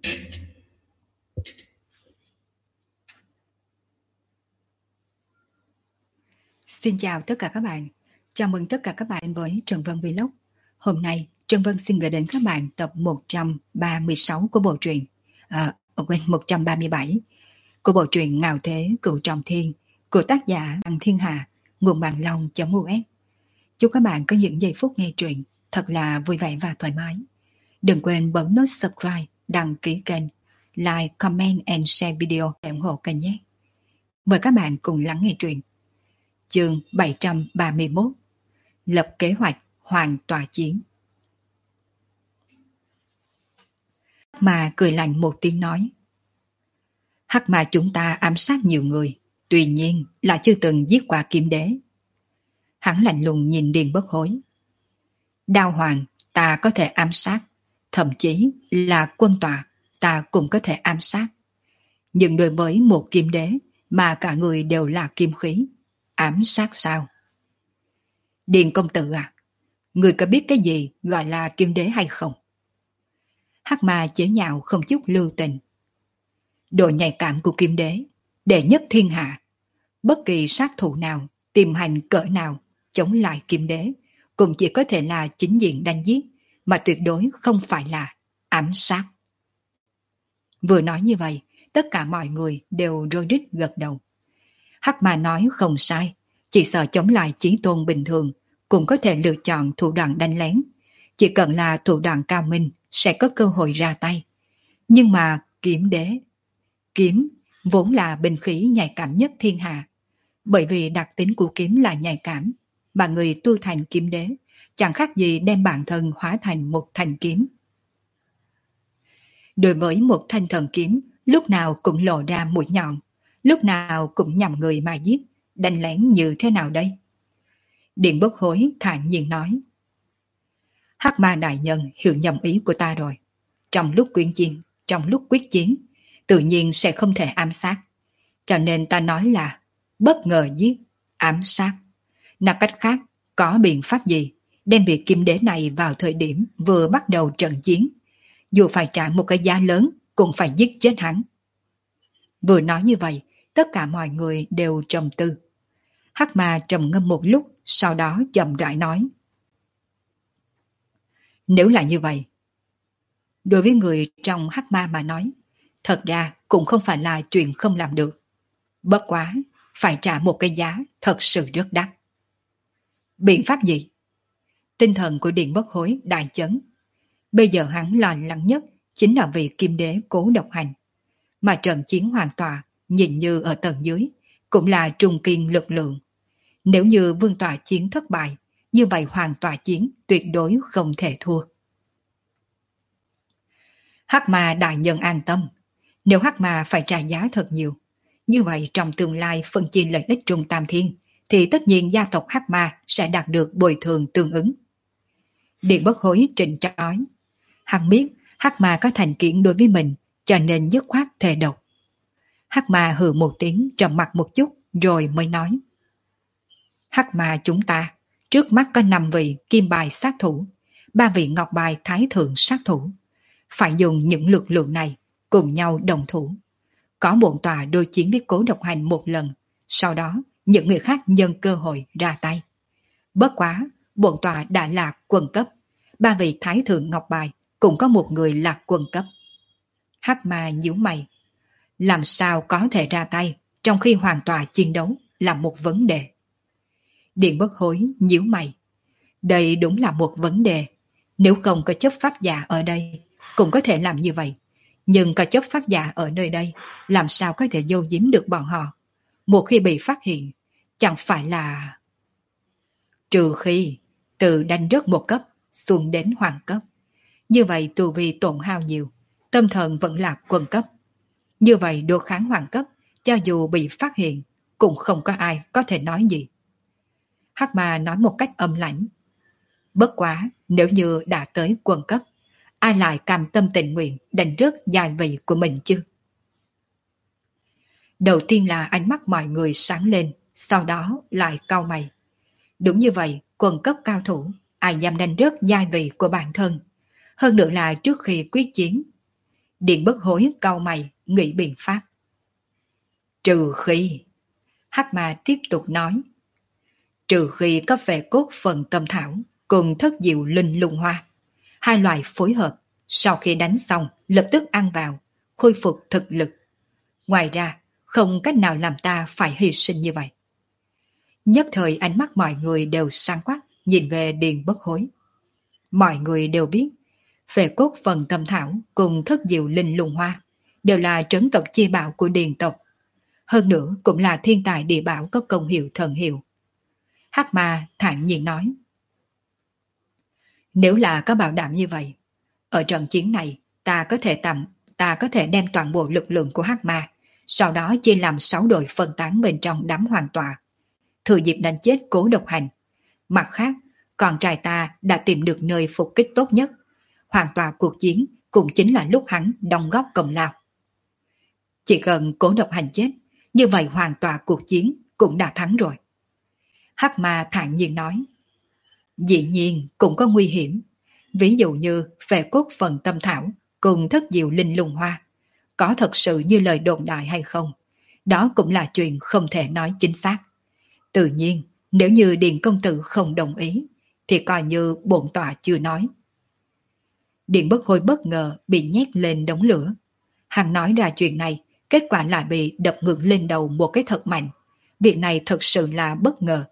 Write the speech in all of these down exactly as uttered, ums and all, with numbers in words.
Xin chào tất cả các bạn. Chào mừng tất cả các bạn với Trần Vân Vlog. Hôm nay, Trần Vân xin gửi đến các bạn tập một trăm ba mươi sáu của bộ truyện, à, quên, một trăm ba mươi bảy của bộ truyện Ngạo Thế Cửu Trọng Thiên của tác giả Đăng Thiên Hà, nguồn Bạn Long.u s. Chúc các bạn có những giây phút nghe truyện thật là vui vẻ và thoải mái. Đừng quên bấm nút subscribe, đăng ký kênh, like, comment and share video để ủng hộ kênh nhé. Mời các bạn cùng lắng nghe truyện. Chương bảy trăm ba mươi mốt. Lập kế hoạch Hoàng tọa chiến. Hắc Ma cười lạnh một tiếng nói: Hắc Ma chúng ta ám sát nhiều người, tuy nhiên là chưa từng giết qua Kiếm Đế. Hắn lạnh lùng nhìn Điền Bất Hối. Đao Hoàng ta có thể ám sát, thậm chí là quân tọa ta cũng có thể ám sát. Nhưng đối với một Kiếm Đế mà cả người đều là kim khí, ám sát sao? Điền công tử à, người có biết cái gì gọi là Kiếm Đế hay không? Hắc Ma chế nhạo không chút lưu tình. Độ nhạy cảm của Kiếm Đế đệ nhất thiên hạ, bất kỳ sát thủ nào tìm hành cỡ nào chống lại Kiếm Đế cũng chỉ có thể là chính diện đánh giết, mà tuyệt đối không phải là ám sát. Vừa nói như vậy, tất cả mọi người đều rối rít gật đầu. Hắc Ma nói không sai, chỉ sợ chống lại chí tôn bình thường cũng có thể lựa chọn thủ đoạn đánh lén. Chỉ cần là thủ đoạn cao minh sẽ có cơ hội ra tay. Nhưng mà Kiếm Đế, kiếm vốn là binh khí nhạy cảm nhất thiên hạ. Bởi vì đặc tính của kiếm là nhạy cảm, mà người tu thành Kiếm Đế chẳng khác gì đem bản thân hóa thành một thanh kiếm. Đối với một thanh thần kiếm, lúc nào cũng lộ ra mũi nhọn, lúc nào cũng nhằm người mà giết, đánh lén như thế nào đây? Điện Bất Hối thản nhiên nói: Hắc Ma đại nhân hiểu nhầm ý của ta rồi. Trong lúc quyến chiến, trong lúc quyết chiến, tự nhiên sẽ không thể ám sát. Cho nên ta nói là bất ngờ giết, ám sát. Nói cách khác, có biện pháp gì đem việc Kiếm Đế này vào thời điểm vừa bắt đầu trận chiến, dù phải trả một cái giá lớn cũng phải giết chết hắn. Vừa nói như vậy, tất cả mọi người đều trầm tư. Hắc Ma trầm ngâm một lúc, sau đó chậm rãi nói: Nếu là như vậy, đối với người trong Hắc Ma mà nói, thật ra cũng không phải là chuyện không làm được. Bất quá, phải trả một cái giá thật sự rất đắt. Biện pháp gì? Tinh thần của Điện Bất Hối đại chấn. Bây giờ hắn lo lắng nhất chính là vì Kiếm Đế cố độc hành. Mà trận chiến hoàn tọa nhìn như ở tầng dưới cũng là trung kiên lực lượng. Nếu như vương tọa chiến thất bại, như vậy hoàng tọa chiến tuyệt đối không thể thua. Hắc Ma đại nhân an tâm. Nếu Hắc Ma phải trả giá thật nhiều, như vậy trong tương lai phân chia lợi ích Trung Tam Thiên, thì tất nhiên gia tộc Hắc Ma sẽ đạt được bồi thường tương ứng. Điện Bất Hối trịnh trọng nói. Hắn biết Hắc Ma có thành kiến đối với mình, cho nên dứt khoát thề độc. Hắc Ma hừ một tiếng, trầm mặt một chút rồi mới nói: Hắc Ma chúng ta trước mắt có năm vị kim bài sát thủ, ba vị ngọc bài thái thượng sát thủ. Phải dùng những lực lượng này cùng nhau đồng thủ. Có bổn tòa đối chiến với Cố Độc Hành một lần, sau đó những người khác nhân cơ hội ra tay. Bất quá, bổn tòa đã là quân cấp, ba vị thái thượng ngọc bài cũng có một người là quân cấp. Hắc Ma nhíu mày. Làm sao có thể ra tay trong khi hoàn tòa chiến đấu là một vấn đề. Điện Bất Hối nhíu mày. Đây đúng là một vấn đề. Nếu không có chấp pháp giả ở đây cũng có thể làm như vậy, nhưng có chấp pháp giả ở nơi đây làm sao có thể giấu giếm được bọn họ? Một khi bị phát hiện, chẳng phải là... Trừ khi từ đánh rớt một cấp xuống đến hoàng cấp. Như vậy tu vi tổn hao nhiều, tâm thần vẫn là quân cấp. Như vậy đối kháng hoàng cấp, cho dù bị phát hiện cũng không có ai có thể nói gì. Hắc Ma nói một cách âm lãnh. Bất quá, nếu như đã tới quân cấp, ai lại cam tâm tình nguyện đánh rớt giai vị của mình chứ? Đầu tiên là ánh mắt mọi người sáng lên, sau đó lại cau mày. Đúng như vậy, quân cấp cao thủ, ai dám đánh rớt giai vị của bản thân? Hơn nữa là trước khi quyết chiến. Điện Bất Hối cau mày, nghĩ biện pháp. Trừ khi, Hắc Ma tiếp tục nói, trừ khi có về cốt phần tâm thảo cùng thất diệu linh lung hoa, hai loại phối hợp, sau khi đánh xong lập tức ăn vào, khôi phục thực lực. Ngoài ra, không cách nào làm ta phải hy sinh như vậy. Nhất thời ánh mắt mọi người đều sáng quắc, nhìn về Điền Bất Hối. Mọi người đều biết, về cốt phần tâm thảo cùng thất diệu linh lung hoa đều là trấn tộc chi bảo của Điền tộc. Hơn nữa cũng là thiên tài địa bảo có công hiệu thần hiệu. Hắc Ma thản nhiên nói, nếu là có bảo đảm như vậy, ở trận chiến này ta có thể tạm ta có thể đem toàn bộ lực lượng của Hắc Ma, sau đó chia làm sáu đội phân tán bên trong đám hoàng tọa, thừa dịp đánh chết Cố Độc Hành. Mặt khác, con trai ta đã tìm được nơi phục kích tốt nhất. Hoàn toàn cuộc chiến cũng chính là lúc hắn đóng góp công lao. Chỉ cần Cố Độc Hành chết, như vậy hoàn toàn cuộc chiến cũng đã thắng rồi. Hắc Ma thản nhiên nói, dĩ nhiên cũng có nguy hiểm. Ví dụ như về cốt phần tâm thảo cùng thất diệu linh lung hoa, có thật sự như lời đồn đại hay không, đó cũng là chuyện không thể nói chính xác. Tự nhiên, nếu như Điền công tử không đồng ý, thì coi như bổn tọa chưa nói. Điền Bất Hối bất ngờ bị nhét lên đống lửa. Hắn nói ra chuyện này, kết quả lại bị đập ngược lên đầu một cái thật mạnh. Việc này thật sự là bất ngờ.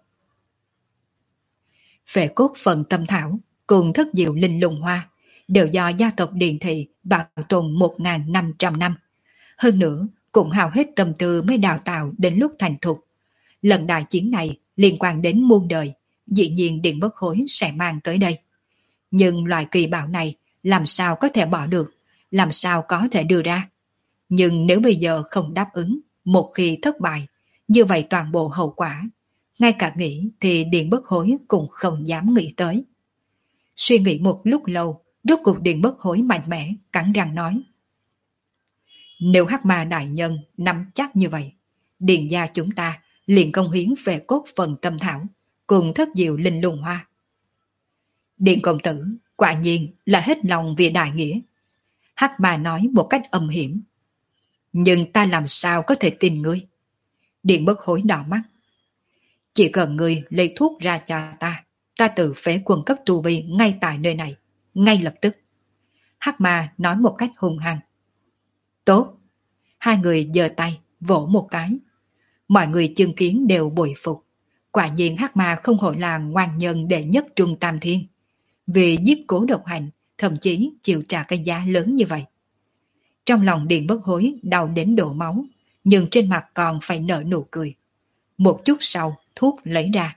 Về cốt phần tâm thảo cùng thất diệu linh lung hoa đều do gia tộc Điền Thị bảo tồn một nghìn năm trăm năm. Hơn nữa, cũng hao hết tâm tư mới đào tạo đến lúc thành thục. Lần đại chiến này liên quan đến muôn đời, dĩ nhiên Điền Bất Hối sẽ mang tới đây. Nhưng loại kỳ bảo này làm sao có thể bỏ được, làm sao có thể đưa ra. Nhưng nếu bây giờ không đáp ứng, một khi thất bại, như vậy toàn bộ hậu quả, ngay cả nghĩ thì Điền Bất Hối cũng không dám nghĩ tới. Suy nghĩ một lúc lâu, rốt cuộc Điền Bất Hối mạnh mẽ, cắn răng nói. Nếu Hắc Ma đại nhân nắm chắc như vậy, Điền gia chúng ta liền công hiến về cốt phần tâm thảo, cùng thất diệu linh lung hoa. Điền công tử, quả nhiên là hết lòng vì đại nghĩa. Hắc Ma nói một cách âm hiểm. Nhưng ta làm sao có thể tin ngươi? Điền Bất Hối đỏ mắt. Chỉ cần ngươi lấy thuốc ra cho ta, ta tự phế quân cấp tu vi ngay tại nơi này, ngay lập tức. Hắc Ma nói một cách hung hăng. Tốt. Hai người giơ tay, vỗ một cái. Mọi người chứng kiến đều bội phục. Quả nhiên Hắc Ma không hổ là ngoan nhân đệ nhất Trung Tam Thiên. Vì giết Cố Độc Hành, thậm chí chịu trả cái giá lớn như vậy. Trong lòng Điền Bất Hối đau đến đổ máu, nhưng trên mặt còn phải nở nụ cười. Một chút sau, thuốc lấy ra.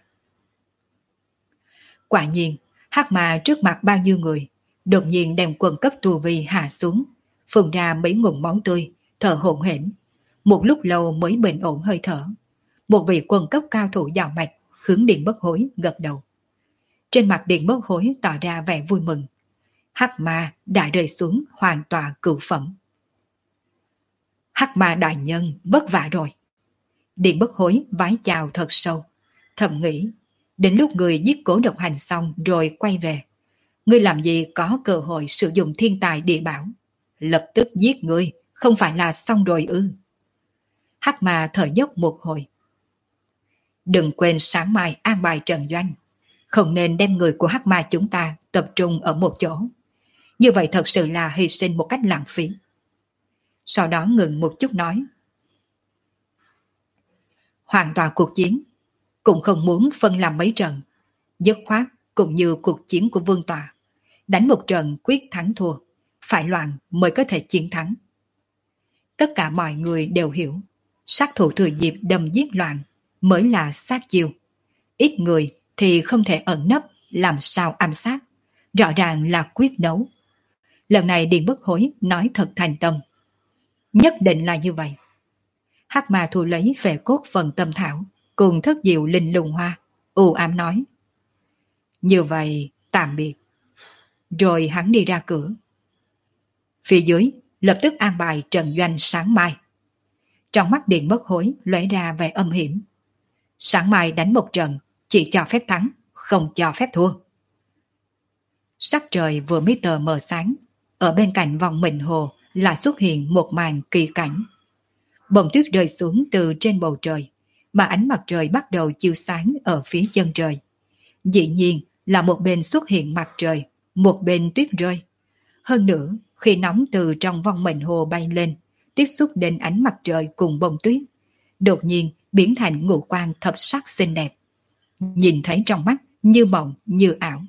Quả nhiên, Hắc Ma trước mặt bao nhiêu người, đột nhiên đem quần cấp tu vi hạ xuống, phun ra mấy ngụm máu tươi, thở hổn hển. Một lúc lâu mới bình ổn hơi thở. Một vị quân cấp cao thủ giàu mạch hướng Điền Bất Hối gật đầu. Trên mặt Điền Bất Hối tỏ ra vẻ vui mừng. Hắc Ma đã rơi xuống hoàn toàn cửu phẩm. Hắc Ma đại nhân vất vả rồi. Điền Bất Hối vái chào thật sâu, thầm nghĩ, đến lúc người giết Cố Độc Hành xong rồi quay về, ngươi làm gì có cơ hội sử dụng thiên tài địa bảo, lập tức giết ngươi, không phải là xong rồi ư? Hắc Ma thở dốc một hồi. Đừng quên sáng mai an bài trận doanh, không nên đem người của Hắc Ma chúng ta tập trung ở một chỗ. Như vậy thật sự là hy sinh một cách lãng phí. Sau đó ngừng một chút nói. Hoàn toàn cuộc chiến, cũng không muốn phân làm mấy trận, dứt khoát cũng như cuộc chiến của Vương Tọa. Đánh một trận quyết thắng thua, phải loạn mới có thể chiến thắng. Tất cả mọi người đều hiểu, sát thủ thừa dịp đâm giết loạn mới là sát chiêu. Ít người thì không thể ẩn nấp, làm sao ám sát, rõ ràng là quyết đấu. Lần này Điền Bất Hối nói thật thành tâm. Nhất định là như vậy. Hắc Ma thu lấy về cốt phần tâm thảo, cùng thất diệu linh lung hoa, u ám nói. Như vậy, tạm biệt. Rồi hắn đi ra cửa. Phía dưới, lập tức an bài trận doanh sáng mai. Trong mắt Điền Bất Hối lóe ra vẻ âm hiểm. Sáng mai đánh một trận, chỉ cho phép thắng, không cho phép thua. Sắc trời vừa mới tờ mờ sáng, ở bên cạnh vòng Mịnh Hồ là xuất hiện một màn kỳ cảnh. Bông tuyết rơi xuống từ trên bầu trời, mà ánh mặt trời bắt đầu chiếu sáng ở phía chân trời. Dĩ nhiên là một bên xuất hiện mặt trời, một bên tuyết rơi. Hơn nữa, khi nóng từ trong vong mệnh hồ bay lên, tiếp xúc đến ánh mặt trời cùng bông tuyết, đột nhiên biến thành ngũ quan thập sắc xinh đẹp. Nhìn thấy trong mắt như mộng như ảo.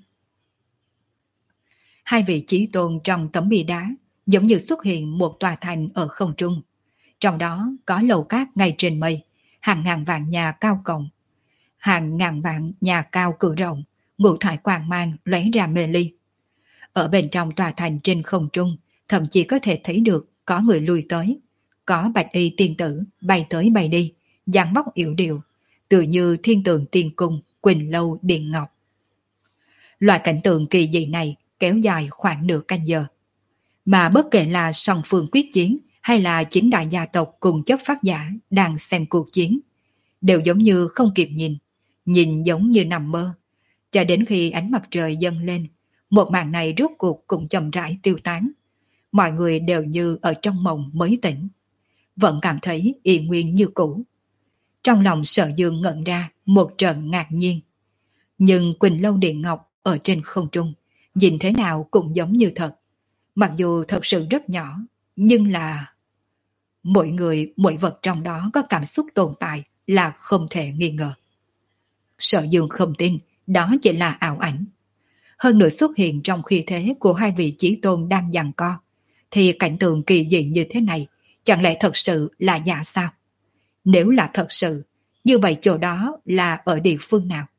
Hai vị chí tôn trong tấm bia đá giống như xuất hiện một tòa thành ở không trung. Trong đó có lầu cát ngay trên mây, hàng ngàn vạn nhà cao cổng, hàng ngàn vạn nhà cao cửa rộng, ngũ thải quang mang lóe ra mê ly. Ở bên trong tòa thành trên không trung, thậm chí có thể thấy được có người lui tới, có bạch y tiên tử bay tới bay đi, dáng vóc yểu điệu, tựa như thiên tượng tiên cung, quỳnh lâu điện ngọc. Loại cảnh tượng kỳ dị này kéo dài khoảng nửa canh giờ. Mà bất kể là song phương quyết chiến hay là chính đại gia tộc cùng chấp pháp giả đang xem cuộc chiến, đều giống như không kịp nhìn, nhìn giống như nằm mơ. Cho đến khi ánh mặt trời dâng lên, một màn này rốt cuộc cũng chậm rãi tiêu tán. Mọi người đều như ở trong mộng mới tỉnh, vẫn cảm thấy y nguyên như cũ. Trong lòng Sở Dương ngẩn ra một trận ngạc nhiên. Nhưng Quỳnh Lâu Điện Ngọc ở trên không trung, nhìn thế nào cũng giống như thật. Mặc dù thật sự rất nhỏ, nhưng là... Mỗi người, mỗi vật trong đó có cảm xúc tồn tại là không thể nghi ngờ. Sở Dương không tin, đó chỉ là ảo ảnh. Hơn nữa xuất hiện trong khi thế của hai vị chí tôn đang giằng co, thì cảnh tượng kỳ dị như thế này, chẳng lẽ thật sự là giả sao? Nếu là thật sự, như vậy chỗ đó là ở địa phương nào?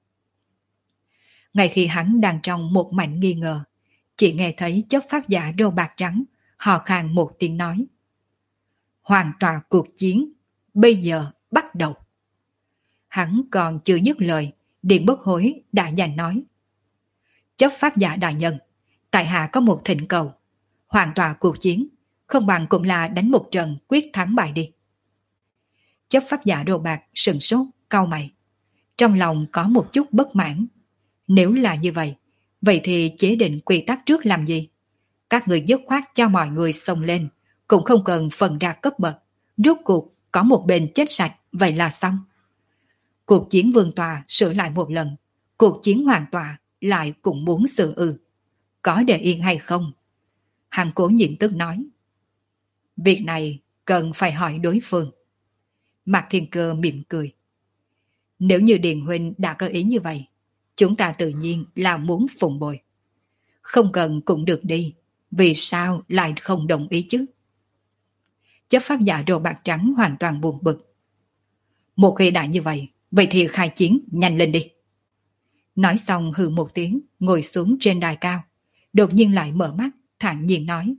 Ngay khi hắn đang trong một mảnh nghi ngờ, chỉ nghe thấy chấp pháp giả râu bạc trắng hò khan một tiếng nói: Hoàn toàn cuộc chiến, bây giờ bắt đầu. Hắn còn chưa dứt lời, Điện Bất Hối đã giành nói: Chấp pháp giả đại nhân, tại hạ có một thỉnh cầu. Hoàn toàn cuộc chiến, không bằng cũng là đánh một trận quyết thắng bại đi. Chấp pháp giả đồ bạc sừng sốt, cau mày. Trong lòng có một chút bất mãn. Nếu là như vậy, vậy thì chế định quy tắc trước làm gì? Các người dứt khoát cho mọi người xông lên, cũng không cần phần ra cấp bậc. Rốt cuộc có một bên chết sạch, vậy là xong. Cuộc chiến vương tòa sửa lại một lần, cuộc chiến hoàng tòa lại cũng muốn sửa ư. Có để yên hay không? Hàng Cố nhịn tức nói: Việc này cần phải hỏi đối phương. Mạc Thiên Cơ mỉm cười: Nếu như Điền huynh đã có ý như vậy, chúng ta tự nhiên là muốn phụng bồi. Không cần cũng được đi, vì sao lại không đồng ý chứ? Chấp pháp giả đồ bạc trắng hoàn toàn buồn bực. Một khi đã như vậy, vậy thì khai chiến nhanh lên đi. Nói xong hừ một tiếng, ngồi xuống trên đài cao, đột nhiên lại mở mắt, thản nhiên nói: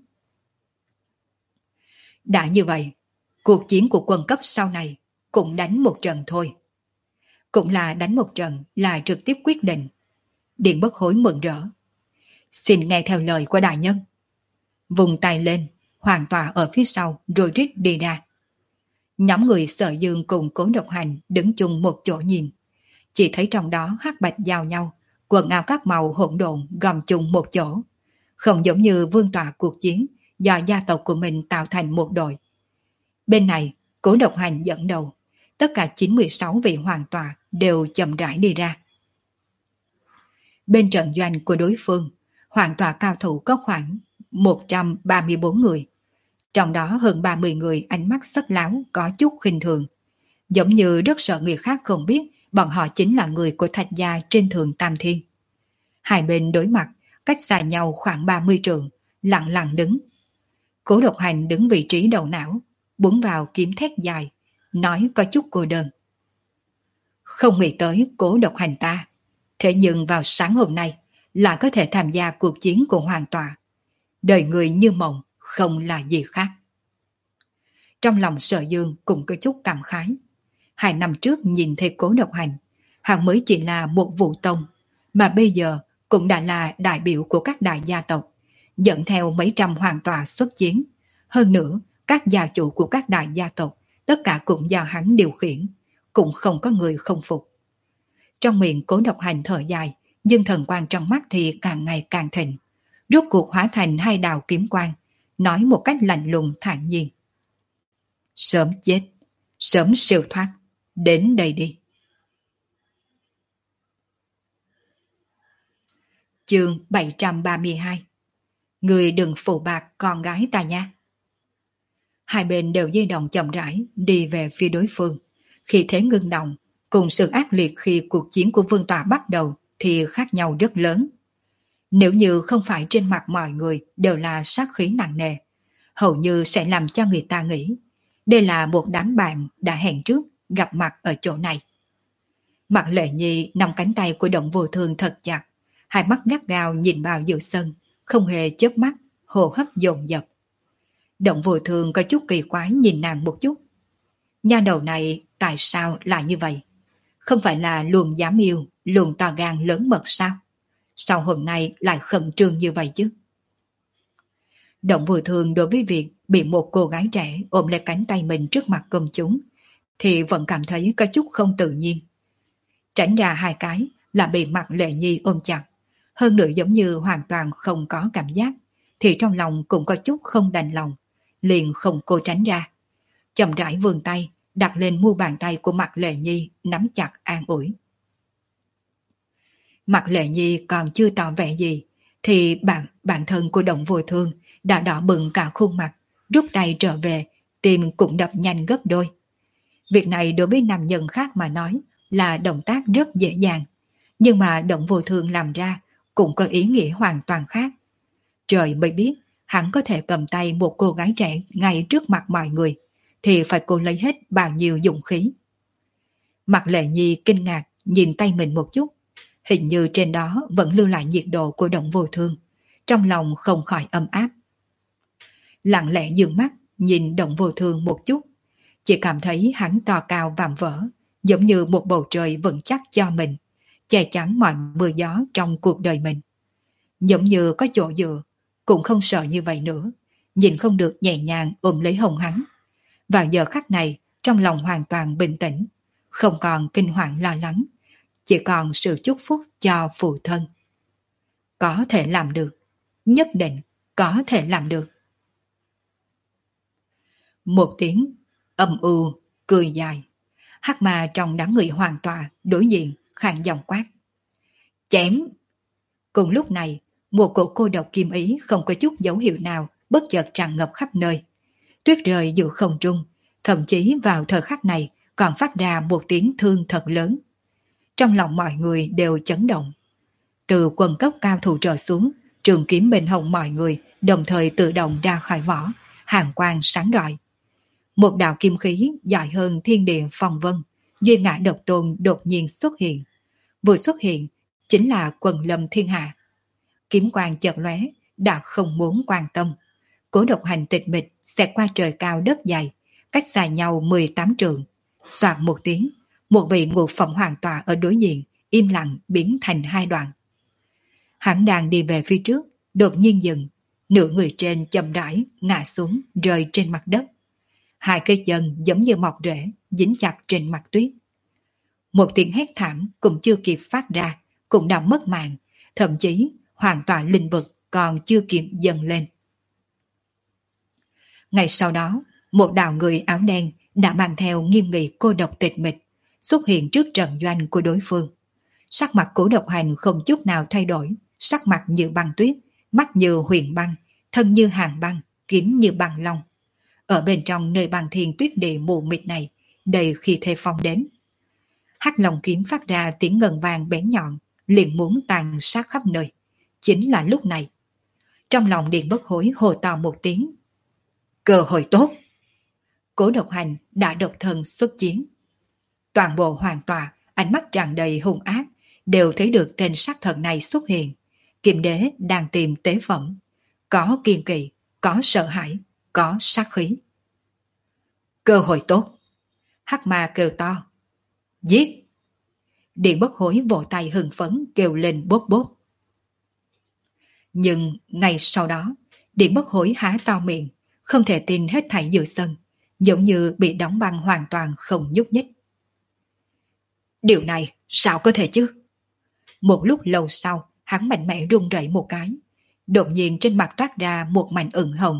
Đã như vậy, cuộc chiến của quân cấp sau này cũng đánh một trận thôi. Cũng là đánh một trận là trực tiếp quyết định. Điện Bất Hối mừng rỡ: Xin nghe theo lời của đại nhân. Vùng tay lên, hoàn tỏa ở phía sau rồi rít đi ra. Nhóm người Sở Dương cùng Cố Độc Hành đứng chung một chỗ nhìn. Chỉ thấy trong đó hắc bạch giao nhau, quần áo các màu hỗn độn gom chung một chỗ. Không giống như vương tọa cuộc chiến do gia tộc của mình tạo thành một đội. Bên này, Cố Độc Hành dẫn đầu, tất cả chín mươi sáu vị hoàng tọa đều chậm rãi đi ra. Bên trận doanh của đối phương, hoàng tọa cao thủ có khoảng một trăm ba mươi bốn người. Trong đó hơn ba mươi người ánh mắt sắc láo có chút khinh thường. Giống như rất sợ người khác không biết bọn họ chính là người của Thạch gia trên Thượng Tam Thiên. Hai bên đối mặt, cách xa nhau khoảng ba mươi trượng, lặng lặng đứng. Cố Độc Hành đứng vị trí đầu não, búng vào kiếm thét dài, nói có chút cô đơn. Không nghĩ tới Cố Độc Hành ta, thế nhưng vào sáng hôm nay lại có thể tham gia cuộc chiến của hoàng tọa. Đời người như mộng, không là gì khác. Trong lòng Sở Dương cũng có chút cảm khái. Hai năm trước nhìn thấy Cố Độc Hành, hắn mới chỉ là một vũ tông, mà bây giờ cũng đã là đại biểu của các đại gia tộc, dẫn theo mấy trăm hoàng tọa xuất chiến. Hơn nữa, các gia chủ của các đại gia tộc, tất cả cũng do hắn điều khiển, cũng không có người không phục. Trong miệng Cố Độc Hành thở dài, nhưng thần quang trong mắt thì càng ngày càng thịnh, rốt cuộc hóa thành hai đạo kiếm quang, nói một cách lạnh lùng thản nhiên. Sớm chết, sớm siêu thoát, đến đây đi. Chương bảy trăm ba mươi hai. Người đừng phụ bạc con gái ta nha. Hai bên đều di động chậm rãi đi về phía đối phương. Khi thế ngưng động, cùng sự ác liệt khi cuộc chiến của vương tọa bắt đầu thì khác nhau rất lớn. Nếu như không phải trên mặt mọi người đều là sát khí nặng nề, hầu như sẽ làm cho người ta nghĩ đây là một đám bạn đã hẹn trước gặp mặt ở chỗ này. Mặt Lệ Nhi nắm cánh tay của Động Vô Thương thật chặt, hai mắt gắt gao nhìn vào giữa sân, không hề chớp mắt, hô hấp dồn dập. Động Vô Thương có chút kỳ quái nhìn nàng một chút. Nha đầu này tại sao lại như vậy? Không phải là luôn dám yêu, luôn to gan lớn mật sao? Sao hôm nay lại khẩn trương như vậy chứ? Động Vô Thương đối với việc bị một cô gái trẻ ôm lấy cánh tay mình trước mặt công chúng thì vẫn cảm thấy có chút không tự nhiên. Tránh ra hai cái là bị Mặt Lệ Nhi ôm chặt, hơn nữa giống như hoàn toàn không có cảm giác, thì trong lòng cũng có chút không đành lòng, liền không cô tránh ra. Chậm rãi vươn tay đặt lên mu bàn tay của Mặt Lệ Nhi, nắm chặt an ủi. Mặt Lệ Nhi còn chưa tỏ vẻ gì thì bạn bạn thân của Động Vô Thương đã đỏ bừng cả khuôn mặt, rút tay trở về, tim cũng đập nhanh gấp đôi. Việc này đối với nam nhân khác mà nói là động tác rất dễ dàng, nhưng mà Động Vô Thương làm ra cũng có ý nghĩa hoàn toàn khác. Trời mới biết hắn có thể cầm tay một cô gái trẻ ngay trước mặt mọi người thì phải cô lấy hết bao nhiêu dũng khí. Mặt Lệ Nhi kinh ngạc nhìn tay mình một chút, hình như trên đó vẫn lưu lại nhiệt độ của Động Vô Thương, trong lòng không khỏi ấm áp. Lặng lẽ dừng mắt nhìn Động Vô Thương một chút, chỉ cảm thấy hắn to cao vạm vỡ, giống như một bầu trời vững chắc cho mình, che chắn mọi mưa gió trong cuộc đời mình. Giống như có chỗ dựa, cũng không sợ như vậy nữa, nhìn không được nhẹ nhàng ôm lấy hông hắn. Vào giờ khắc này, trong lòng hoàn toàn bình tĩnh, không còn kinh hoàng lo lắng, chỉ còn sự chúc phúc cho phụ thân. Có thể làm được, nhất định có thể làm được. Một tiếng âm u cười dài, Hắc Ma trong đám người hoàn tọa đối diện khàn giọng quát: Chém! Cùng lúc này, một cổ cô độc kim ý không có chút dấu hiệu nào bất chợt tràn ngập khắp nơi. Tuyết rơi giữa không trung, thậm chí vào thời khắc này còn phát ra một tiếng thương thật lớn. Trong lòng mọi người đều chấn động. Từ quần cấp cao thủ trở xuống, trường kiếm bên hông mọi người đồng thời tự động ra khỏi vỏ, hàn quang sáng rọi. Một đạo kim khí dài hơn thiên địa phong vân, duy ngã độc tôn đột nhiên xuất hiện. Vừa xuất hiện chính là Quần Lâm Thiên Hạ. Kiếm quang chợt lóe, đã không muốn quan tâm. Cố Độc Hành tịch mịch xẹt qua trời cao đất dày, cách xa nhau mười tám trượng. Soạt một tiếng, một vị ngũ phẩm hoàng tọa ở đối diện im lặng biến thành hai đoạn. Hắn đang đi về phía trước, đột nhiên dừng, nửa người trên chậm rãi ngã xuống rơi trên mặt đất. Hai cây chân giống như mọc rễ dính chặt trên mặt tuyết. Một tiếng hét thảm cũng chưa kịp phát ra, cũng đã mất mạng, thậm chí hoàn toàn linh vực còn chưa kịp dâng lên. Ngày sau đó, một đạo người áo đen đã mang theo nghiêm nghị cô độc tịch mịch xuất hiện trước trận doanh của đối phương. Sắc mặt Cố Độc Hành không chút nào thay đổi, sắc mặt như băng tuyết, mắt như huyền băng, thân như hàng băng, kiếm như băng long. Ở bên trong nơi băng thiên tuyết địa mù mịt này, đầy khi thế phong đến. Hắc Long kiếm phát ra tiếng ngân vàng bén nhọn, liền muốn tàn sát khắp nơi. Chính là lúc này, trong lòng Điền Bất Hối hồ to một tiếng. Cơ hội tốt! Cố Độc Hành đã độc thân xuất chiến. Toàn bộ hoàn tòa, ánh mắt tràn đầy hung ác, đều thấy được tên sát thần này xuất hiện. Kiềm đế đang tìm tế phẩm. Có kiên kỵ, có sợ hãi, có sát khí. Cơ hội tốt! Hắc Ma kêu to. Giết! Điền Bất Hối vỗ tay hưng phấn kêu lên bốp bốp. Nhưng ngay sau đó, Điền Bất Hối há to miệng, không thể tin hết thảy giữa sân, giống như bị đóng băng hoàn toàn không nhúc nhích. Điều này sao có thể chứ? Một lúc lâu sau, hắn mạnh mẽ run rẩy một cái. Đột nhiên trên mặt toát ra một mảnh ửng hồng,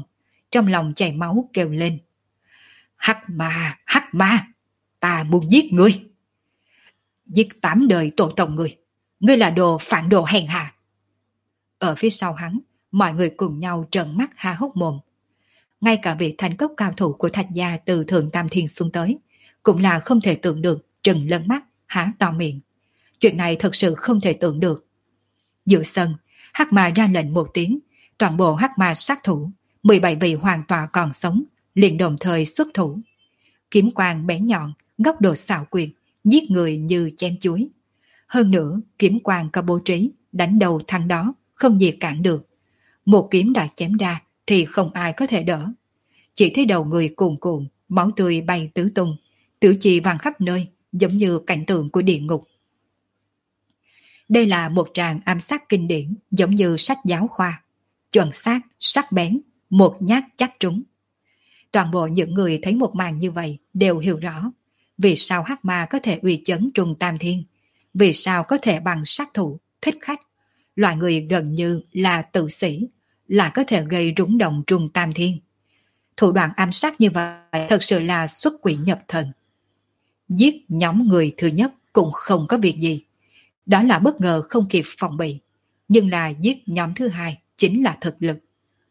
trong lòng chảy máu kêu lên. Hắc ma, hắc ma, ta muốn giết ngươi. Giết tám đời tổ tông ngươi, ngươi là đồ phản đồ hèn hạ. Ở phía sau hắn, mọi người cùng nhau trợn mắt há hốc mồm. Ngay cả vị thành cốc cao thủ của Thạch gia từ Thượng Tam Thiên xuống tới, cũng là không thể tưởng được, trừng lân mắt, há to miệng. Chuyện này thật sự không thể tưởng được. Giữa sân, hắc ma ra lệnh một tiếng, toàn bộ hắc ma sát thủ, mười bảy vị hoàng tọa còn sống, liền đồng thời xuất thủ. Kiếm quang bén nhọn, góc độ xảo quyệt, giết người như chém chuối. Hơn nữa, kiếm quang có bố trí, đánh đầu thằng đó, không gì cản được. Một kiếm đã chém ra thì không ai có thể đỡ. Chỉ thấy đầu người cuồn cuộn, máu tươi bay tứ tung, tử chi văng khắp nơi, giống như cảnh tượng của địa ngục. Đây là một tràng ám sát kinh điển, giống như sách giáo khoa. Chuẩn xác, sắc bén, một nhát chắc trúng. Toàn bộ những người thấy một màn như vậy đều hiểu rõ vì sao hắc ma có thể uy chấn Trung Tam Thiên, vì sao có thể bằng sát thủ, thích khách, loại người gần như là tử sĩ, lại có thể gây rúng động Trung Tam Thiên. Thủ đoạn ám sát như vậy thật sự là xuất quỷ nhập thần. Giết nhóm người thứ nhất cũng không có việc gì, đó là bất ngờ không kịp phòng bị, nhưng là giết nhóm thứ hai chính là thực lực.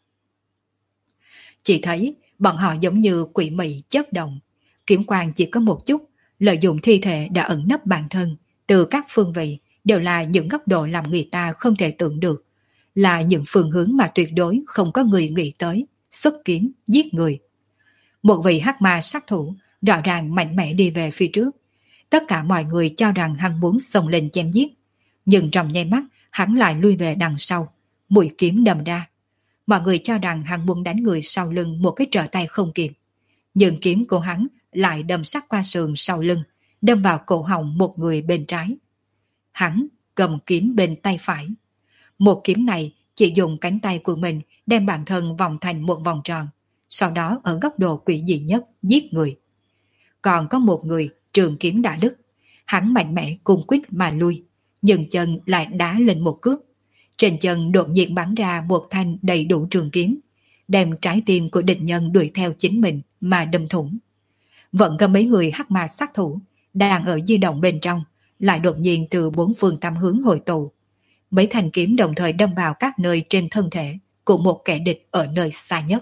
Chỉ thấy bọn họ giống như quỷ mị chớp động, kiếm quang chỉ có một chút, lợi dụng thi thể đã ẩn nấp bản thân, từ các phương vị đều là những góc độ làm người ta không thể tưởng được, là những phương hướng mà tuyệt đối không có người nghĩ tới, xuất kiếm giết người. Một vị hắc ma sát thủ rõ ràng mạnh mẽ đi về phía trước, tất cả mọi người cho rằng hắn muốn xông lên chém giết, nhưng trong nháy mắt hắn lại lui về đằng sau, mũi kiếm đâm ra. Mọi người cho rằng hắn muốn đánh người sau lưng một cái trở tay không kịp, nhưng kiếm của hắn lại đâm sát qua sườn sau lưng, đâm vào cổ họng một người bên trái. Hắn cầm kiếm bên tay phải. Một kiếm này chỉ dùng cánh tay của mình đem bản thân vòng thành một vòng tròn, sau đó ở góc độ quỷ dị nhất giết người. Còn có một người trường kiếm đã đứt, hắn mạnh mẽ cung quýt mà lui, nhưng chân lại đá lên một cước. Trên chân đột nhiên bắn ra một thanh đầy đủ trường kiếm, đem trái tim của địch nhân đuổi theo chính mình mà đâm thủng. Vẫn có mấy người hắc ma sát thủ đang ở di động bên trong, lại đột nhiên từ bốn phương tám hướng hội tụ. Mấy thanh kiếm đồng thời đâm vào các nơi trên thân thể của một kẻ địch ở nơi xa nhất.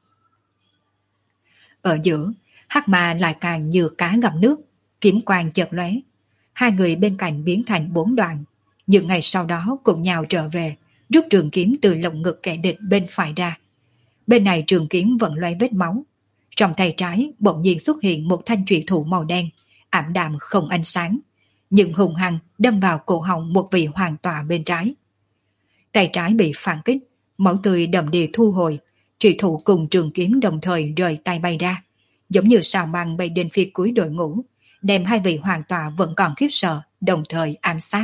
Ở giữa, hắc ma lại càng như cá gặp nước, kiếm quang chợt lóe. Hai người bên cạnh biến thành bốn đoạn, những ngày sau đó cùng nhau trở về, rút trường kiếm từ lồng ngực kẻ địch bên phải ra. Bên này trường kiếm vẫn loay vết máu. Trong tay trái bỗng nhiên xuất hiện một thanh trụy thủ màu đen, ảm đạm không ánh sáng, nhưng hùng hăng đâm vào cổ họng một vị hoàng tọa bên trái. Tay trái bị phản kích, máu tươi đầm đìa thu hồi, trụy thủ cùng trường kiếm đồng thời rời tay bay ra, giống như sao băng bay đến phía cuối đội ngũ, đem hai vị hoàng tọa vẫn còn khiếp sợ đồng thời ám sát.